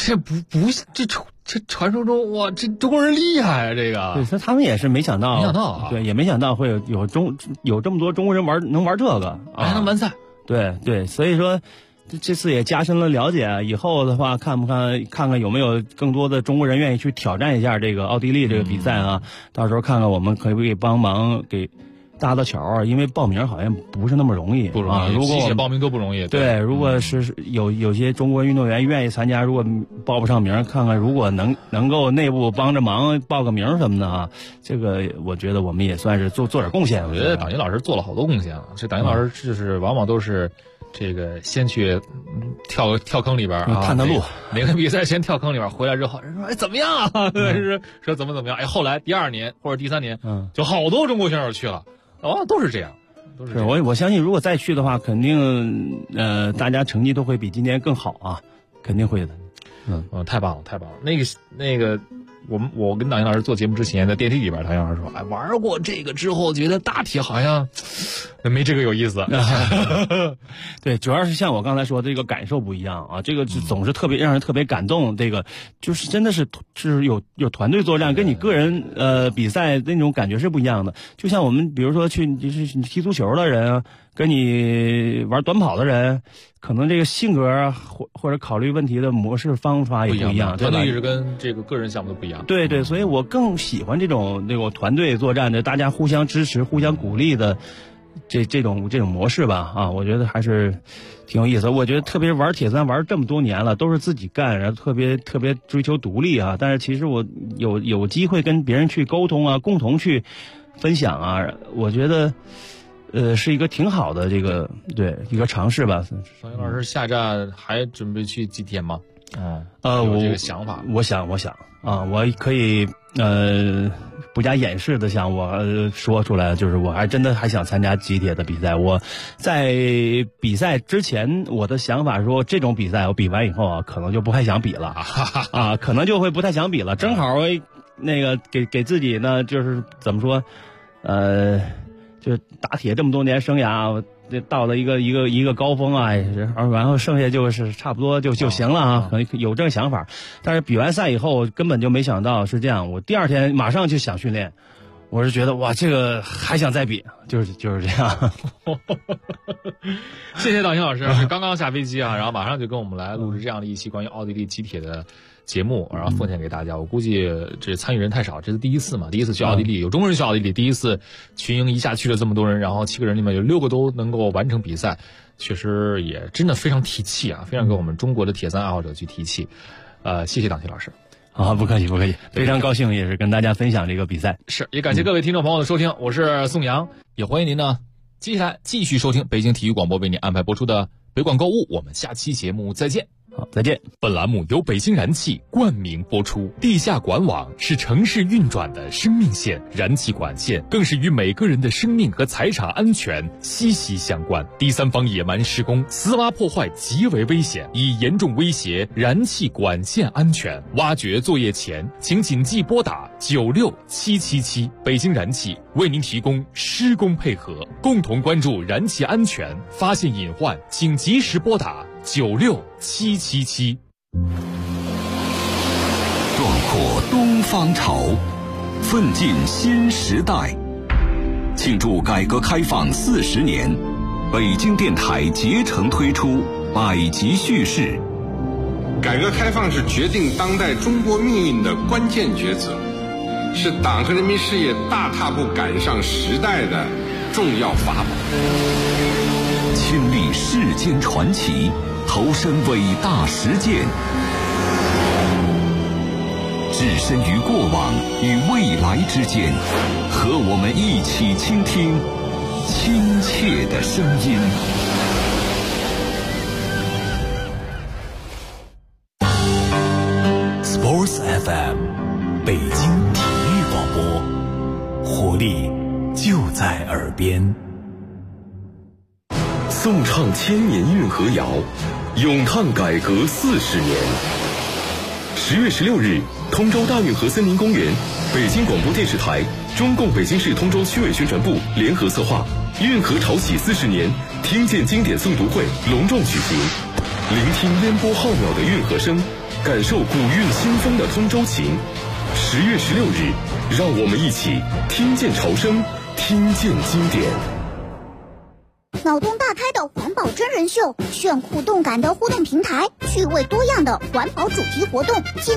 这传说中哇，这中国人厉害啊！这个， 对，他们也是没想到啊， 对，也没想到会有这么多中国人能玩这个， 还能完赛， 对，所以说这次也加深了了解，以后的话看看有没有更多的中国人愿意去挑战一下这个奥地利这个比赛啊？到时候看看我们可不可以帮忙给搭到桥，因为报名好像不是那么容易， 不容易， 如果集铁报名都不容易。 对，如果是有些中国运动员愿意参加，如果报不上名，看看如果能够内部帮着忙报个名什么的啊，这个我觉得我们也算是做点贡献。 我觉得党一老师做了好多贡献了，这党一老师就是往往都是这个先去跳坑里边啊， 探路。 每个比赛先跳坑里边，回来之后人说哎怎么样啊？说怎么样？哎，后来第2年或者第3年，就好多中国选手去了。都是这样， 是我相信，如果再去的话，肯定大家成绩都会比今年更好啊，肯定会的。 太棒了，太棒了。那个，我跟党英老师做节目之前，在电梯里边，党英老师说，哎，玩过这个之后，觉得大铁好像没这个有意思。 对，主要是像我刚才说的，这个感受不一样啊，这个总是特别让人特别感动。这个就是真的是有团队作战，跟你个人比赛那种感觉是不一样的。就像我们比如说就是你踢足球的人啊，跟你玩短跑的人，可能这个性格或者考虑问题的模式方法也不一样， 团队意识跟这个个人项目都不一样。 对，所以我更喜欢这种团队作战的，大家互相支持、互相鼓励的这种模式吧。啊，我觉得还是挺有意思。我觉得特别玩铁三玩这么多年了，都是自己干，然后特别追求独立啊。但是其实我有机会跟别人去沟通啊，共同去分享啊，我觉得是一个挺好的一个尝试吧。 张英老师下站还准备去集铁吗？有这个想法。 我想啊，我可以不加掩饰的向我说出来，就是我还真的还想参加集铁的比赛。我在比赛之前，我的想法说这种比赛我比完以后啊，可能就不太想比了啊，可能就会不太想比了。正好那个给自己呢，就是怎么说，就打铁这么多年生涯，到了一个高峰啊，然后剩下就是差不多就行了啊，可能有这个想法。但是比完赛以后，根本就没想到是这样。我第2天马上就想训练，我是觉得哇，这个还想再比，就是这样。 谢谢党英老师，刚刚下飞机啊，然后马上就跟我们来录制这样的一期关于奥地利集铁的节目，然后奉献给大家。我估计这参与人太少，这是第一次嘛，第一次去奥地利，有中国人去奥地利，第一次群英一下去了这么多人，然后7个人里面有6个都能够完成比赛，确实也真的非常提气啊，非常给我们中国的铁三爱好者去提气。谢谢党琦老师。 好，不客气，非常高兴也是跟大家分享这个比赛。 是，也感谢各位听众朋友的收听，我是宋阳，也欢迎您呢接下来继续收听北京体育广播为您安排播出的北广购物，我们下期节目再见。 好，再见。 本栏目由北京燃气冠名播出。地下管网是城市运转的生命线，燃气管线更是与每个人的生命和财产安全息息相关。第三方野蛮施工、私挖破坏极为危险，已严重威胁燃气管线安全。挖掘作业前，请谨记拨打96777。北京燃气为您提供施工配合，共同关注燃气安全，发现隐患请及时拨打96777。 壮阔东方潮，奋进新时代。庆祝改革开放40年，北京电台竭诚推出百集叙事。 改革开放是决定当代中国命运的关键抉择，是党和人民事业大踏步赶上时代的重要法宝。 亲历世间传奇，投身伟大实践，置身于过往与未来之间，和我们一起倾听亲切的声音。 地就在耳边。 颂唱千年运河谣，咏叹改革40年。10月16日，通州大运河森林公园，北京广播电视台、中共北京市通州区委宣传部联合策划运河潮起40年听见经典诵读会隆重举行，聆听烟波浩渺的运河声，感受古韵新风的通州情。10月16日，让我们一起听见潮声，听见经典。 脑洞大开的环保真人秀，炫酷动感的互动平台，趣味多样的环保主题活动，精